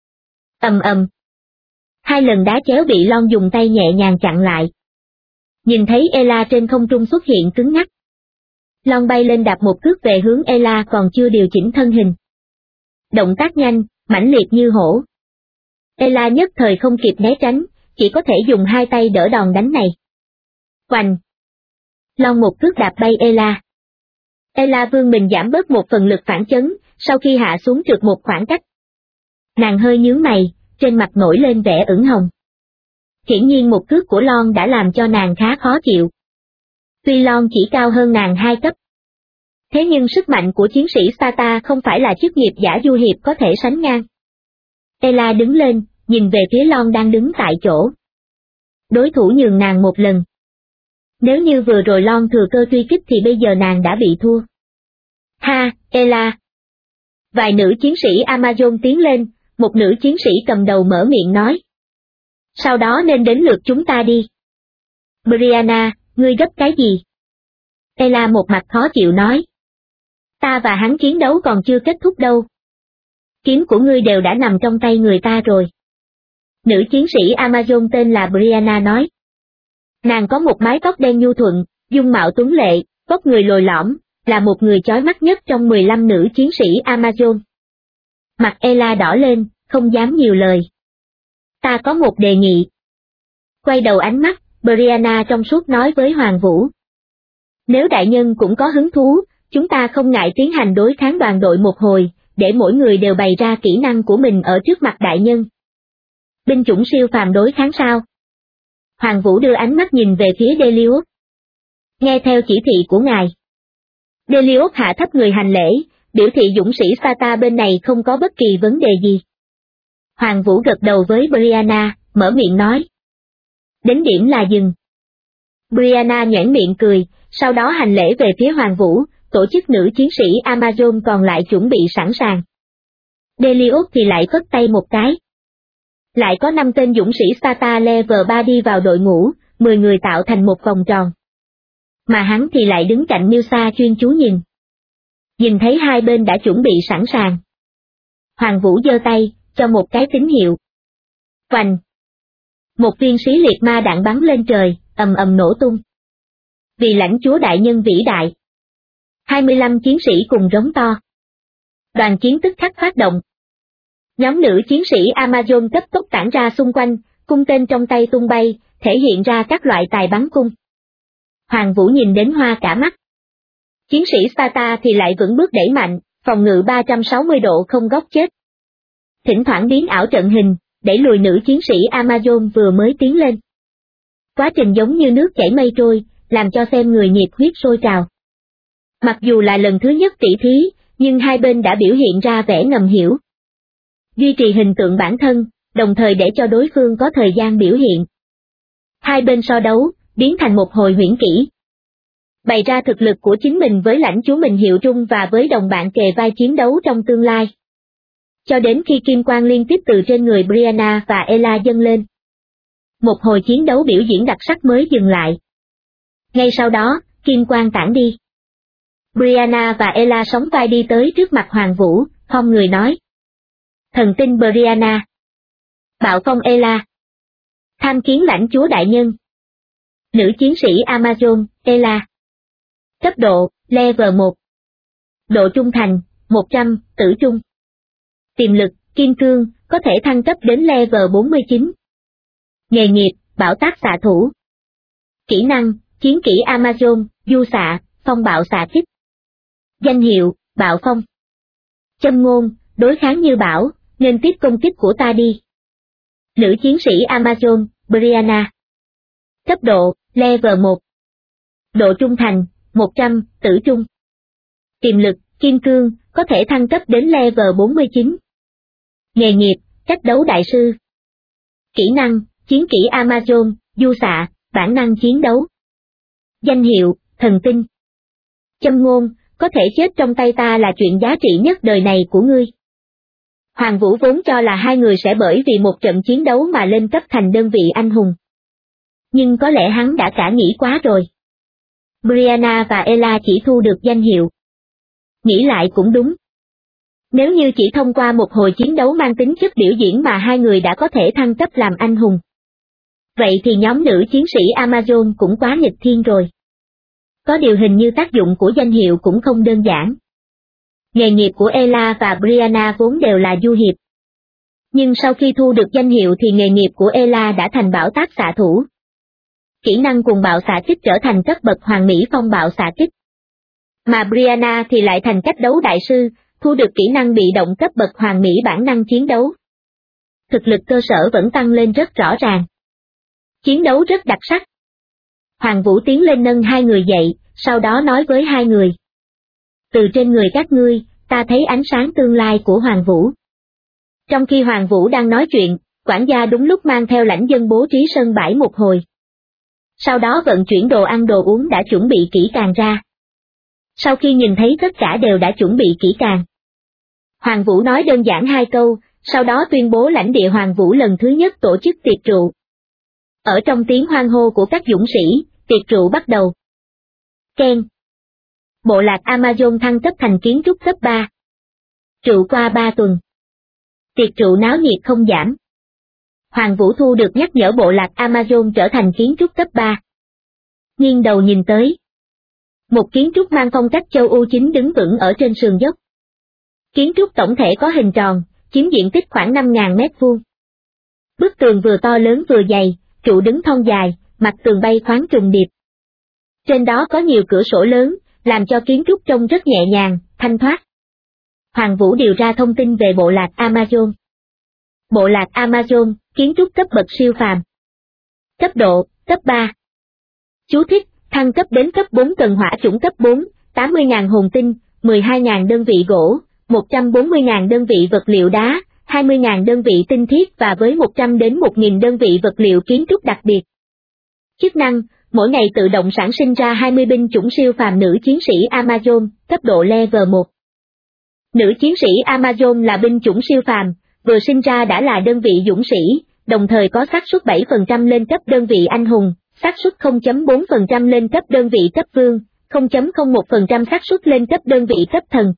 Ầm ầm. Hai lần đá chéo bị Lon dùng tay nhẹ nhàng chặn lại. Nhìn thấy Ela trên không trung xuất hiện cứng ngắc. Lon bay lên đạp một cước về hướng Ela còn chưa điều chỉnh thân hình. Động tác nhanh, mãnh liệt như hổ. Ela nhất thời không kịp né tránh, chỉ có thể dùng hai tay đỡ đòn đánh này. Oành! Lon một cước đạp bay Ela. Ela vươn mình giảm bớt một phần lực phản chấn, sau khi hạ xuống trượt một khoảng cách. Nàng hơi nhướng mày, trên mặt nổi lên vẻ ửng hồng. Hiển nhiên một cước của Lon đã làm cho nàng khá khó chịu. Tuy Lon chỉ cao hơn nàng 2 cấp. Thế nhưng sức mạnh của chiến sĩ Sparta không phải là chức nghiệp giả du hiệp có thể sánh ngang. Ela đứng lên, nhìn về phía Lon đang đứng tại chỗ. Đối thủ nhường nàng một lần. Nếu như vừa rồi Lon thừa cơ truy kích thì bây giờ nàng đã bị thua. Ha, Ela! Vài nữ chiến sĩ Amazon tiến lên, một nữ chiến sĩ cầm đầu mở miệng nói. Sau đó nên đến lượt chúng ta đi. Brianna, ngươi gấp cái gì? Ela một mặt khó chịu nói. Ta và hắn chiến đấu còn chưa kết thúc đâu. Kiếm của ngươi đều đã nằm trong tay người ta rồi. Nữ chiến sĩ Amazon tên là Brianna nói. Nàng có một mái tóc đen nhu thuận, dung mạo tuấn lệ, vóc người lồi lõm, là một người chói mắt nhất trong 15 nữ chiến sĩ Amazon. Mặt Ela đỏ lên, không dám nhiều lời. Ta có một đề nghị. Quay đầu ánh mắt, Brianna trong suốt nói với Hoàng Vũ. Nếu đại nhân cũng có hứng thú, chúng ta không ngại tiến hành đối kháng đoàn đội một hồi, để mỗi người đều bày ra kỹ năng của mình ở trước mặt đại nhân. Binh chủng siêu phàm đối kháng sao? Hoàng Vũ đưa ánh mắt nhìn về phía Delius. Nghe theo chỉ thị của ngài. Delius hạ thấp người hành lễ, biểu thị dũng sĩ Sparta bên này không có bất kỳ vấn đề gì. Hoàng Vũ gật đầu với Brianna, mở miệng nói. Đến điểm là dừng. Brianna nhoẻn miệng cười, sau đó hành lễ về phía Hoàng Vũ, tổ chức nữ chiến sĩ Amazon còn lại chuẩn bị sẵn sàng. Delius thì lại phất tay một cái. Lại có 5 tên dũng sĩ Sparta level 3 đi vào đội ngũ, 10 người tạo thành một vòng tròn. Mà hắn thì lại đứng cạnh Milsa chuyên chú nhìn. Nhìn thấy hai bên đã chuẩn bị sẵn sàng. Hoàng Vũ giơ tay, cho một cái tín hiệu. Oành! Một viên xí liệt ma đạn bắn lên trời, ầm ầm nổ tung. Vì lãnh chúa đại nhân vĩ đại. 25 chiến sĩ cùng rống to. Đoàn chiến tức khắc phát động. Nhóm nữ chiến sĩ Amazon cấp tốc tản ra xung quanh, cung tên trong tay tung bay, thể hiện ra các loại tài bắn cung. Hoàng Vũ nhìn đến hoa cả mắt. Chiến sĩ Sparta thì lại vững bước đẩy mạnh, phòng ngự 360 độ không góc chết. Thỉnh thoảng biến ảo trận hình, đẩy lùi nữ chiến sĩ Amazon vừa mới tiến lên. Quá trình giống như nước chảy mây trôi, làm cho xem người nhiệt huyết sôi trào. Mặc dù là lần thứ nhất tỷ thí, nhưng hai bên đã biểu hiện ra vẻ ngầm hiểu. Duy trì hình tượng bản thân, đồng thời để cho đối phương có thời gian biểu hiện. Hai bên so đấu, biến thành một hồi huyễn kỹ. Bày ra thực lực của chính mình với lãnh chúa mình hiệu trung và với đồng bạn kề vai chiến đấu trong tương lai. Cho đến khi kim quang liên tiếp từ trên người Brianna và Ela dâng lên. Một hồi chiến đấu biểu diễn đặc sắc mới dừng lại. Ngay sau đó, kim quang tản đi. Brianna và Ela sóng vai đi tới trước mặt Hoàng Vũ, khom người nói. Thần tinh Brianna. Bạo phong Ela. Tham kiến lãnh chúa đại nhân. Nữ chiến sĩ Amazon, Ela. Cấp độ, level 1. Độ trung thành, 100, tử trung. Tiềm lực, kim cương, có thể thăng cấp đến level 49. Nghề nghiệp, bảo tác xạ thủ. Kỹ năng, chiến kỹ Amazon, du xạ, phong bạo xạ kích. Danh hiệu, bạo phong. Châm ngôn, đối kháng như bão, nên tiếp công kích của ta đi. Nữ chiến sĩ Amazon, Brianna. Cấp độ, Level 1. Độ trung thành, 100, tử trung. Tiềm lực, kim cương, có thể thăng cấp đến Level 49. Nghề nghiệp, cách đấu đại sư. Kỹ năng, chiến kỹ Amazon, du xạ, bản năng chiến đấu. Danh hiệu, thần tinh. Châm ngôn, có thể chết trong tay ta là chuyện giá trị nhất đời này của ngươi. Hoàng Vũ vốn cho là hai người sẽ bởi vì một trận chiến đấu mà lên cấp thành đơn vị anh hùng. Nhưng có lẽ hắn đã cả nghĩ quá rồi. Brianna và Ella chỉ thu được danh hiệu. Nghĩ lại cũng đúng. Nếu như chỉ thông qua một hồi chiến đấu mang tính chất biểu diễn mà hai người đã có thể thăng cấp làm anh hùng, vậy thì nhóm nữ chiến sĩ Amazon cũng quá nghịch thiên rồi. Có điều hình như tác dụng của danh hiệu cũng không đơn giản. Nghề nghiệp của Ella và Brianna vốn đều là du hiệp. Nhưng sau khi thu được danh hiệu thì nghề nghiệp của Ella đã thành bảo tác xạ thủ. Kỹ năng cuồng bạo xạ kích trở thành cấp bậc hoàng mỹ phong bạo xạ kích. Mà Brianna thì lại thành cách đấu đại sư, thu được kỹ năng bị động cấp bậc hoàng mỹ bản năng chiến đấu. Thực lực cơ sở vẫn tăng lên rất rõ ràng. Chiến đấu rất đặc sắc. Hoàng Vũ tiến lên nâng hai người dậy, sau đó nói với hai người. Từ trên người các ngươi, ta thấy ánh sáng tương lai của Hoàng Vũ. Trong khi Hoàng Vũ đang nói chuyện, quản gia đúng lúc mang theo lãnh dân bố trí sân bãi một hồi. Sau đó vận chuyển đồ ăn đồ uống đã chuẩn bị kỹ càng ra. Sau khi nhìn thấy tất cả đều đã chuẩn bị kỹ càng, Hoàng Vũ nói đơn giản hai câu, sau đó tuyên bố lãnh địa Hoàng Vũ lần thứ nhất tổ chức tiệc rượu. Ở trong tiếng hoan hô của các dũng sĩ, tiệc rượu bắt đầu. Keng. Bộ lạc Amazon thăng cấp thành kiến trúc cấp 3. Rượu qua 3 tuần. Tiệc rượu náo nhiệt không giảm. Hoàng Vũ thu được nhắc nhở bộ lạc Amazon trở thành kiến trúc cấp 3. Nghiêng đầu nhìn tới. Một kiến trúc mang phong cách châu Âu chính đứng vững ở trên sườn dốc. Kiến trúc tổng thể có hình tròn, chiếm diện tích khoảng 5.000 mét vuông. Bức tường vừa to lớn vừa dày, trụ đứng thon dài, mặt tường bay khoáng trùng điệp. Trên đó có nhiều cửa sổ lớn, làm cho kiến trúc trông rất nhẹ nhàng, thanh thoát. Hoàng Vũ điều ra thông tin về bộ lạc Amazon. Bộ lạc Amazon, kiến trúc cấp bậc siêu phàm. Cấp độ, cấp 3. Chú thích, thăng cấp đến cấp 4 cần hỏa chủng cấp 4, 80.000 hồn tinh, 12.000 đơn vị gỗ, 140.000 đơn vị vật liệu đá, 20.000 đơn vị tinh thiết và với 100 đến 1.000 đơn vị vật liệu kiến trúc đặc biệt. Chức năng, mỗi ngày tự động sản sinh ra 20 binh chủng siêu phàm nữ chiến sĩ Amazon, cấp độ Level 1. Nữ chiến sĩ Amazon là binh chủng siêu phàm, vừa sinh ra đã là đơn vị dũng sĩ, đồng thời có xác suất 7% lên cấp đơn vị anh hùng, xác suất 0.4% lên cấp đơn vị cấp vương, 0.01% xác suất lên cấp đơn vị cấp thần.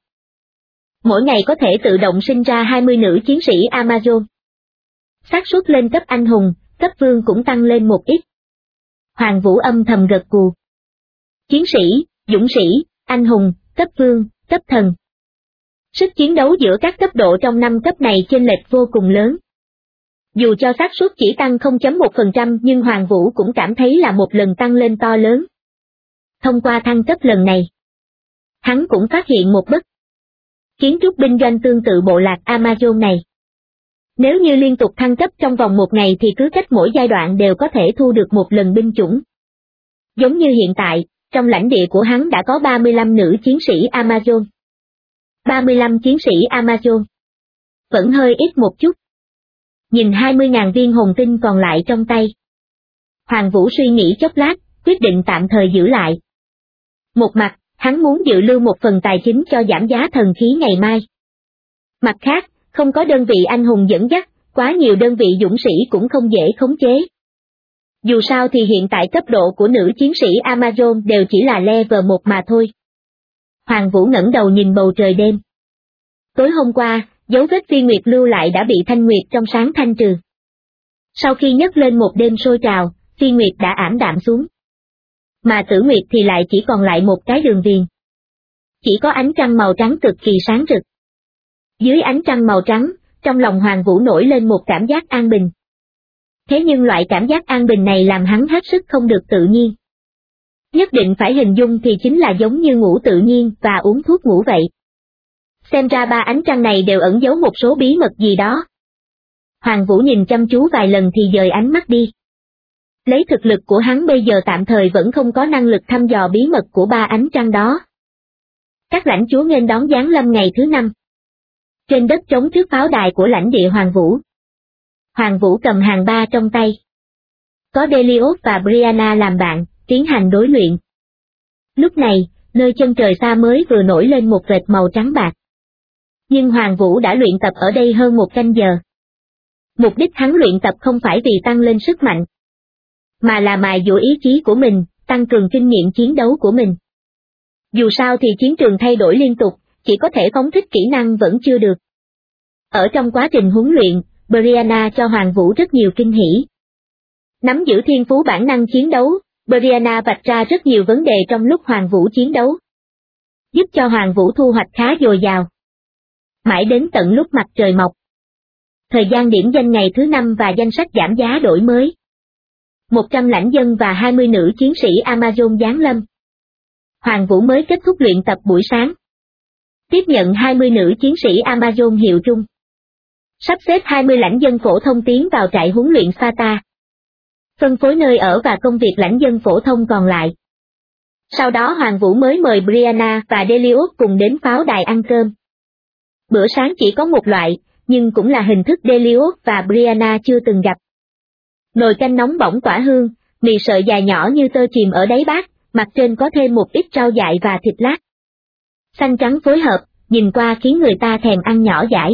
Mỗi ngày có thể tự động sinh ra 20 nữ chiến sĩ Amazon. Xác suất lên cấp anh hùng, cấp vương cũng tăng lên một ít. Hoàng Vũ âm thầm gật gù. Chiến sĩ, dũng sĩ, anh hùng, cấp vương, cấp thần. Sức chiến đấu giữa các cấp độ trong 5 cấp này chênh lệch vô cùng lớn. Dù cho xác suất chỉ tăng 0.1% nhưng Hoàng Vũ cũng cảm thấy là một lần tăng lên to lớn. Thông qua thăng cấp lần này, hắn cũng phát hiện một bất kiến trúc binh doanh tương tự bộ lạc Amazon này. Nếu như liên tục thăng cấp trong vòng một ngày thì cứ cách mỗi giai đoạn đều có thể thu được một lần binh chủng. Giống như hiện tại, trong lãnh địa của hắn đã có 35 nữ chiến sĩ Amazon. 35 chiến sĩ Amazon. Vẫn hơi ít một chút. Nhìn 20.000 viên hồn tinh còn lại trong tay. Hoàng Vũ suy nghĩ chốc lát, quyết định tạm thời giữ lại. Một mặt, hắn muốn dự lưu một phần tài chính cho giảm giá thần khí ngày mai. Mặt khác, không có đơn vị anh hùng dẫn dắt, quá nhiều đơn vị dũng sĩ cũng không dễ khống chế. Dù sao thì hiện tại cấp độ của nữ chiến sĩ Amazon đều chỉ là level 1 mà thôi. Hoàng Vũ ngẩng đầu nhìn bầu trời đêm. Tối hôm qua, dấu vết Phi Nguyệt lưu lại đã bị Thanh Nguyệt trong sáng thanh trừ. Sau khi nhấc lên một đêm sôi trào, Phi Nguyệt đã ảm đạm xuống. Mà Tử Nguyệt thì lại chỉ còn lại một cái đường viền. Chỉ có ánh trăng màu trắng cực kỳ sáng rực. Dưới ánh trăng màu trắng, trong lòng Hoàng Vũ nổi lên một cảm giác an bình. Thế nhưng loại cảm giác an bình này làm hắn hết sức không được tự nhiên. Nhất định phải hình dung thì chính là giống như ngủ tự nhiên và uống thuốc ngủ vậy. Xem ra ba ánh trăng này đều ẩn giấu một số bí mật gì đó. Hoàng Vũ nhìn chăm chú vài lần thì dời ánh mắt đi. Lấy thực lực của hắn bây giờ tạm thời vẫn không có năng lực thăm dò bí mật của ba ánh trăng đó. Các lãnh chúa nghênh đón giáng lâm ngày thứ 5. Trên đất trống trước pháo đài của lãnh địa Hoàng Vũ. Hoàng Vũ cầm hàng ba trong tay. Có Delios và Brianna làm bạn, tiến hành đối luyện. Lúc này, nơi chân trời xa mới vừa nổi lên một vệt màu trắng bạc. Nhưng Hoàng Vũ đã luyện tập ở đây hơn 1 canh giờ. Mục đích hắn luyện tập không phải vì tăng lên sức mạnh, mà là mài dũa ý chí của mình, tăng cường kinh nghiệm chiến đấu của mình. Dù sao thì chiến trường thay đổi liên tục, chỉ có thể phóng thích kỹ năng vẫn chưa được. Ở trong quá trình huấn luyện, Brianna cho Hoàng Vũ rất nhiều kinh hỉ. Nắm giữ thiên phú bản năng chiến đấu, Brianna vạch ra rất nhiều vấn đề trong lúc Hoàng Vũ chiến đấu, giúp cho Hoàng Vũ thu hoạch khá dồi dào. Mãi đến tận lúc mặt trời mọc. Thời gian điểm danh ngày thứ 5 và danh sách giảm giá đổi mới. 100 lãnh dân và 20 nữ chiến sĩ Amazon giáng lâm. Hoàng Vũ mới kết thúc luyện tập buổi sáng. Tiếp nhận 20 nữ chiến sĩ Amazon hiệu trung. Sắp xếp 20 lãnh dân phổ thông tiến vào trại huấn luyện Sparta. Phân phối nơi ở và công việc lãnh dân phổ thông còn lại. Sau đó Hoàng Vũ mới mời Brianna và Delios cùng đến pháo đài ăn cơm. Bữa sáng chỉ có một loại, nhưng cũng là hình thức Delios và Brianna chưa từng gặp. Nồi canh nóng bỏng tỏa hương, mì sợi dài nhỏ như tơ chìm ở đáy bát, mặt trên có thêm một ít rau dại và thịt lát. Xanh trắng phối hợp, nhìn qua khiến người ta thèm ăn nhỏ dãi.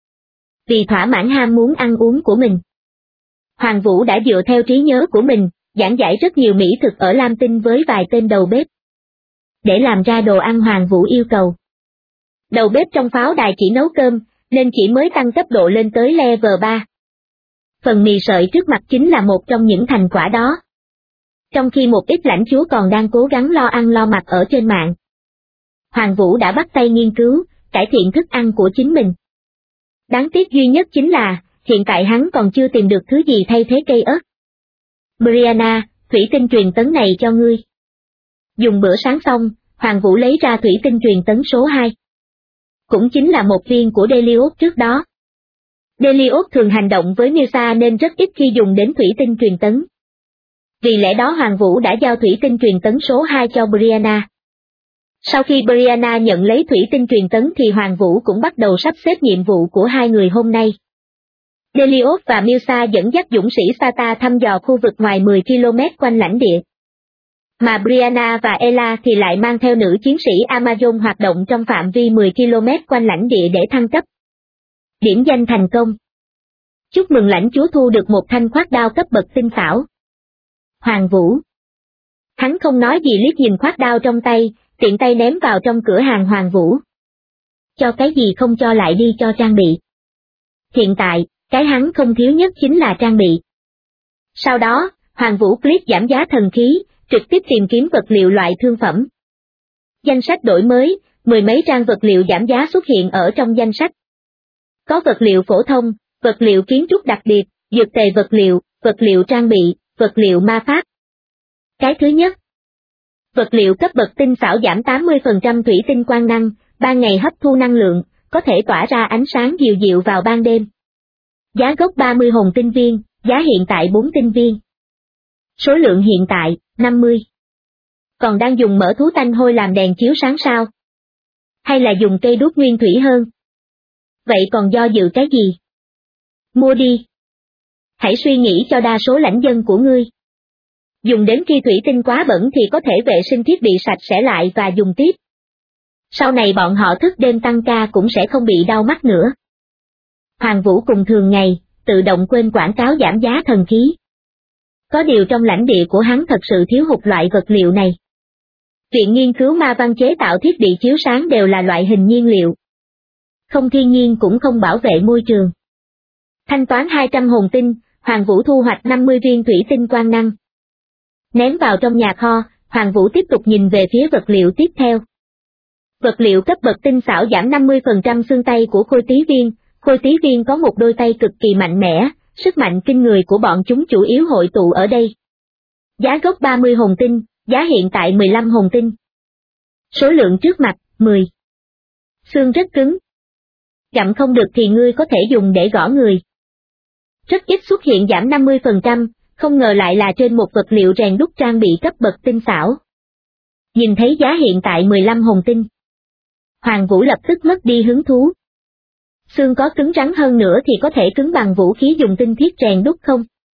Vì thỏa mãn ham muốn ăn uống của mình, Hoàng Vũ đã dựa theo trí nhớ của mình, giảng giải rất nhiều mỹ thực ở Lam Tinh với vài tên đầu bếp. Để làm ra đồ ăn Hoàng Vũ yêu cầu. Đầu bếp trong pháo đài chỉ nấu cơm, nên chỉ mới tăng cấp độ lên tới level 3. Phần mì sợi trước mặt chính là một trong những thành quả đó. Trong khi một ít lãnh chúa còn đang cố gắng lo ăn lo mặc ở trên mạng, Hoàng Vũ đã bắt tay nghiên cứu, cải thiện thức ăn của chính mình. Đáng tiếc duy nhất chính là, hiện tại hắn còn chưa tìm được thứ gì thay thế cây ớt. Brianna, thủy tinh truyền tấn này cho ngươi. Dùng bữa sáng xong, Hoàng Vũ lấy ra thủy tinh truyền tấn số 2. Cũng chính là một viên của Delios trước đó. Delios thường hành động với Milsa nên rất ít khi dùng đến thủy tinh truyền tấn. Vì lẽ đó Hoàng Vũ đã giao thủy tinh truyền tấn số 2 cho Brianna. Sau khi Brianna nhận lấy thủy tinh truyền tấn thì Hoàng Vũ cũng bắt đầu sắp xếp nhiệm vụ của hai người hôm nay. Delios và Milsa dẫn dắt dũng sĩ Sparta thăm dò khu vực ngoài 10 km quanh lãnh địa. Mà Brianna và Ella thì lại mang theo nữ chiến sĩ Amazon hoạt động trong phạm vi 10 km quanh lãnh địa để thăng cấp. Điểm danh thành công. Chúc mừng lãnh chúa thu được một thanh khoát đao cấp bậc tinh xảo. Hoàng Vũ. Hắn không nói gì liếc nhìn khoát đao trong tay, tiện tay ném vào trong cửa hàng Hoàng Vũ. Cho cái gì không cho lại đi cho trang bị. Hiện tại, cái hắn không thiếu nhất chính là trang bị. Sau đó, Hoàng Vũ click giảm giá thần khí, trực tiếp tìm kiếm vật liệu loại thương phẩm. Danh sách đổi mới, 10 mấy trang vật liệu giảm giá xuất hiện ở trong danh sách. Có vật liệu phổ thông, vật liệu kiến trúc đặc biệt, dược tề vật liệu trang bị, vật liệu ma pháp. Cái thứ nhất. Vật liệu cấp bậc tinh xảo giảm 80% thủy tinh quang năng, ban ngày hấp thu năng lượng, có thể tỏa ra ánh sáng dịu dịu vào ban đêm. Giá gốc 30 hồn tinh viên, giá hiện tại 4 tinh viên. Số lượng hiện tại, 50. Còn đang dùng mỡ thú tanh hôi làm đèn chiếu sáng sao? Hay là dùng cây đuốc nguyên thủy hơn? Vậy còn do dự cái gì? Mua đi. Hãy suy nghĩ cho đa số lãnh dân của ngươi. Dùng đến khi thủy tinh quá bẩn thì có thể vệ sinh thiết bị sạch sẽ lại và dùng tiếp. Sau này bọn họ thức đêm tăng ca cũng sẽ không bị đau mắt nữa. Hoàng Vũ cùng thường ngày, tự động quên quảng cáo giảm giá thần khí. Có điều trong lãnh địa của hắn thật sự thiếu hụt loại vật liệu này. Viện nghiên cứu ma văn chế tạo thiết bị chiếu sáng đều là loại hình nhiên liệu. Không thiên nhiên cũng không bảo vệ môi trường. Thanh toán 200 hồn tinh, Hoàng Vũ thu hoạch 50 viên thủy tinh quang năng. Ném vào trong nhà kho, Hoàng Vũ tiếp tục nhìn về phía vật liệu tiếp theo. Vật liệu cấp bậc tinh xảo giảm 50% xương tay của Khôi Tí Viên. Khôi Tí Viên có một đôi tay cực kỳ mạnh mẽ, sức mạnh kinh người của bọn chúng chủ yếu hội tụ ở đây. Giá gốc 30 hồn tinh, Giá hiện tại 15 hồn tinh. Số lượng trước mặt, 10. Xương rất cứng. Gặm không được thì ngươi có thể dùng để gõ người. Rất ít xuất hiện giảm 50%, không ngờ lại là trên một vật liệu rèn đúc trang bị cấp bậc tinh xảo. Nhìn thấy giá hiện tại 15 hồn tinh. Hoàng Vũ lập tức mất đi hứng thú. Xương có cứng rắn hơn nữa thì có thể cứng bằng vũ khí dùng tinh thiết rèn đúc không?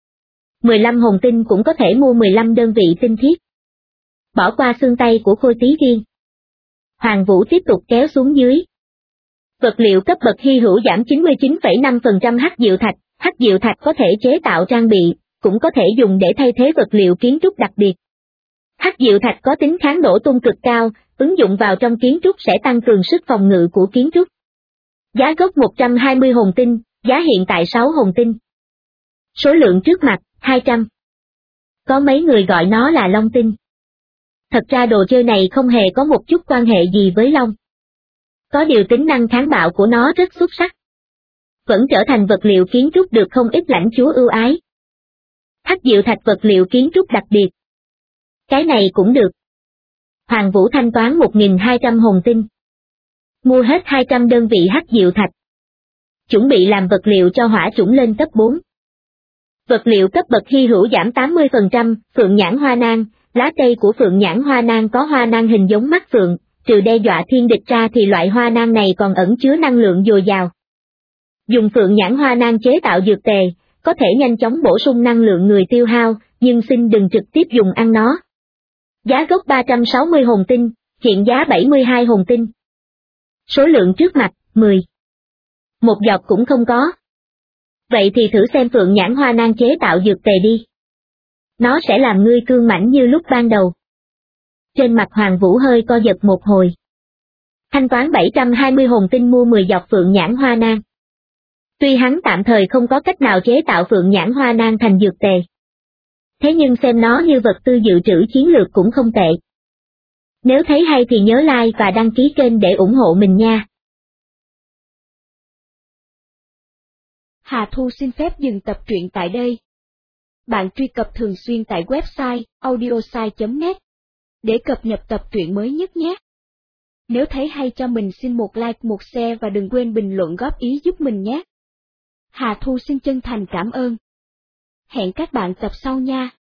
15 hồn tinh cũng có thể mua 15 đơn vị tinh thiết. Bỏ qua xương tay của Khôi Tí Viên. Hoàng Vũ tiếp tục kéo xuống dưới. Vật liệu cấp bậc hy hữu giảm 99,5% hắc diệu thạch. Hắc diệu thạch có thể chế tạo trang bị, cũng có thể dùng để thay thế vật liệu kiến trúc đặc biệt. Hắc diệu thạch có tính kháng nổ tung cực cao, ứng dụng vào trong kiến trúc sẽ tăng cường sức phòng ngự của kiến trúc. Giá gốc 120 hồn tinh, giá hiện tại 6 hồn tinh. Số lượng trước mặt, 200. Có mấy người gọi nó là long tinh. Thật ra đồ chơi này không hề có một chút quan hệ gì với long. Có điều tính năng kháng bạo của nó rất xuất sắc. Vẫn trở thành vật liệu kiến trúc được không ít lãnh chúa ưu ái. Hắc diệu thạch vật liệu kiến trúc đặc biệt. Cái này cũng được. Hoàng Vũ thanh toán 1.200 hồn tinh. Mua hết 200 đơn vị hắc diệu thạch. Chuẩn bị làm vật liệu cho hỏa chủng lên cấp 4. Vật liệu cấp bậc hy hữu giảm 80%, phượng nhãn hoa nang. Lá cây của phượng nhãn hoa nang có hoa nang hình giống mắt phượng, trừ đe dọa thiên địch ra thì loại hoa nang này còn ẩn chứa năng lượng dồi dào. Dùng phượng nhãn hoa nang chế tạo dược tề, có thể nhanh chóng bổ sung năng lượng người tiêu hao, nhưng xin đừng trực tiếp dùng ăn nó. Giá gốc 360 hồn tinh, hiện giá 72 hồn tinh. Số lượng trước mặt, 10. Một giọt cũng không có. Vậy thì thử xem phượng nhãn hoa nang chế tạo dược tề đi. Nó sẽ làm ngươi cương mãnh như lúc ban đầu. Trên mặt Hoàng Vũ hơi co giật một hồi. Thanh toán 720 hồn tinh mua 10 giọt phượng nhãn hoa nang. Tuy hắn tạm thời không có cách nào chế tạo phượng nhãn hoa nang thành dược tề. Thế nhưng xem nó như vật tư dự trữ chiến lược cũng không tệ. Nếu thấy hay thì nhớ like và đăng ký kênh để ủng hộ mình nha. Hà Thu xin phép dừng tập truyện tại đây. Bạn truy cập thường xuyên tại website audiosai.net để cập nhật tập truyện mới nhất nhé. Nếu thấy hay cho mình xin một like, một share và đừng quên bình luận góp ý giúp mình nhé. Hà Thu xin chân thành cảm ơn. Hẹn các bạn tập sau nha.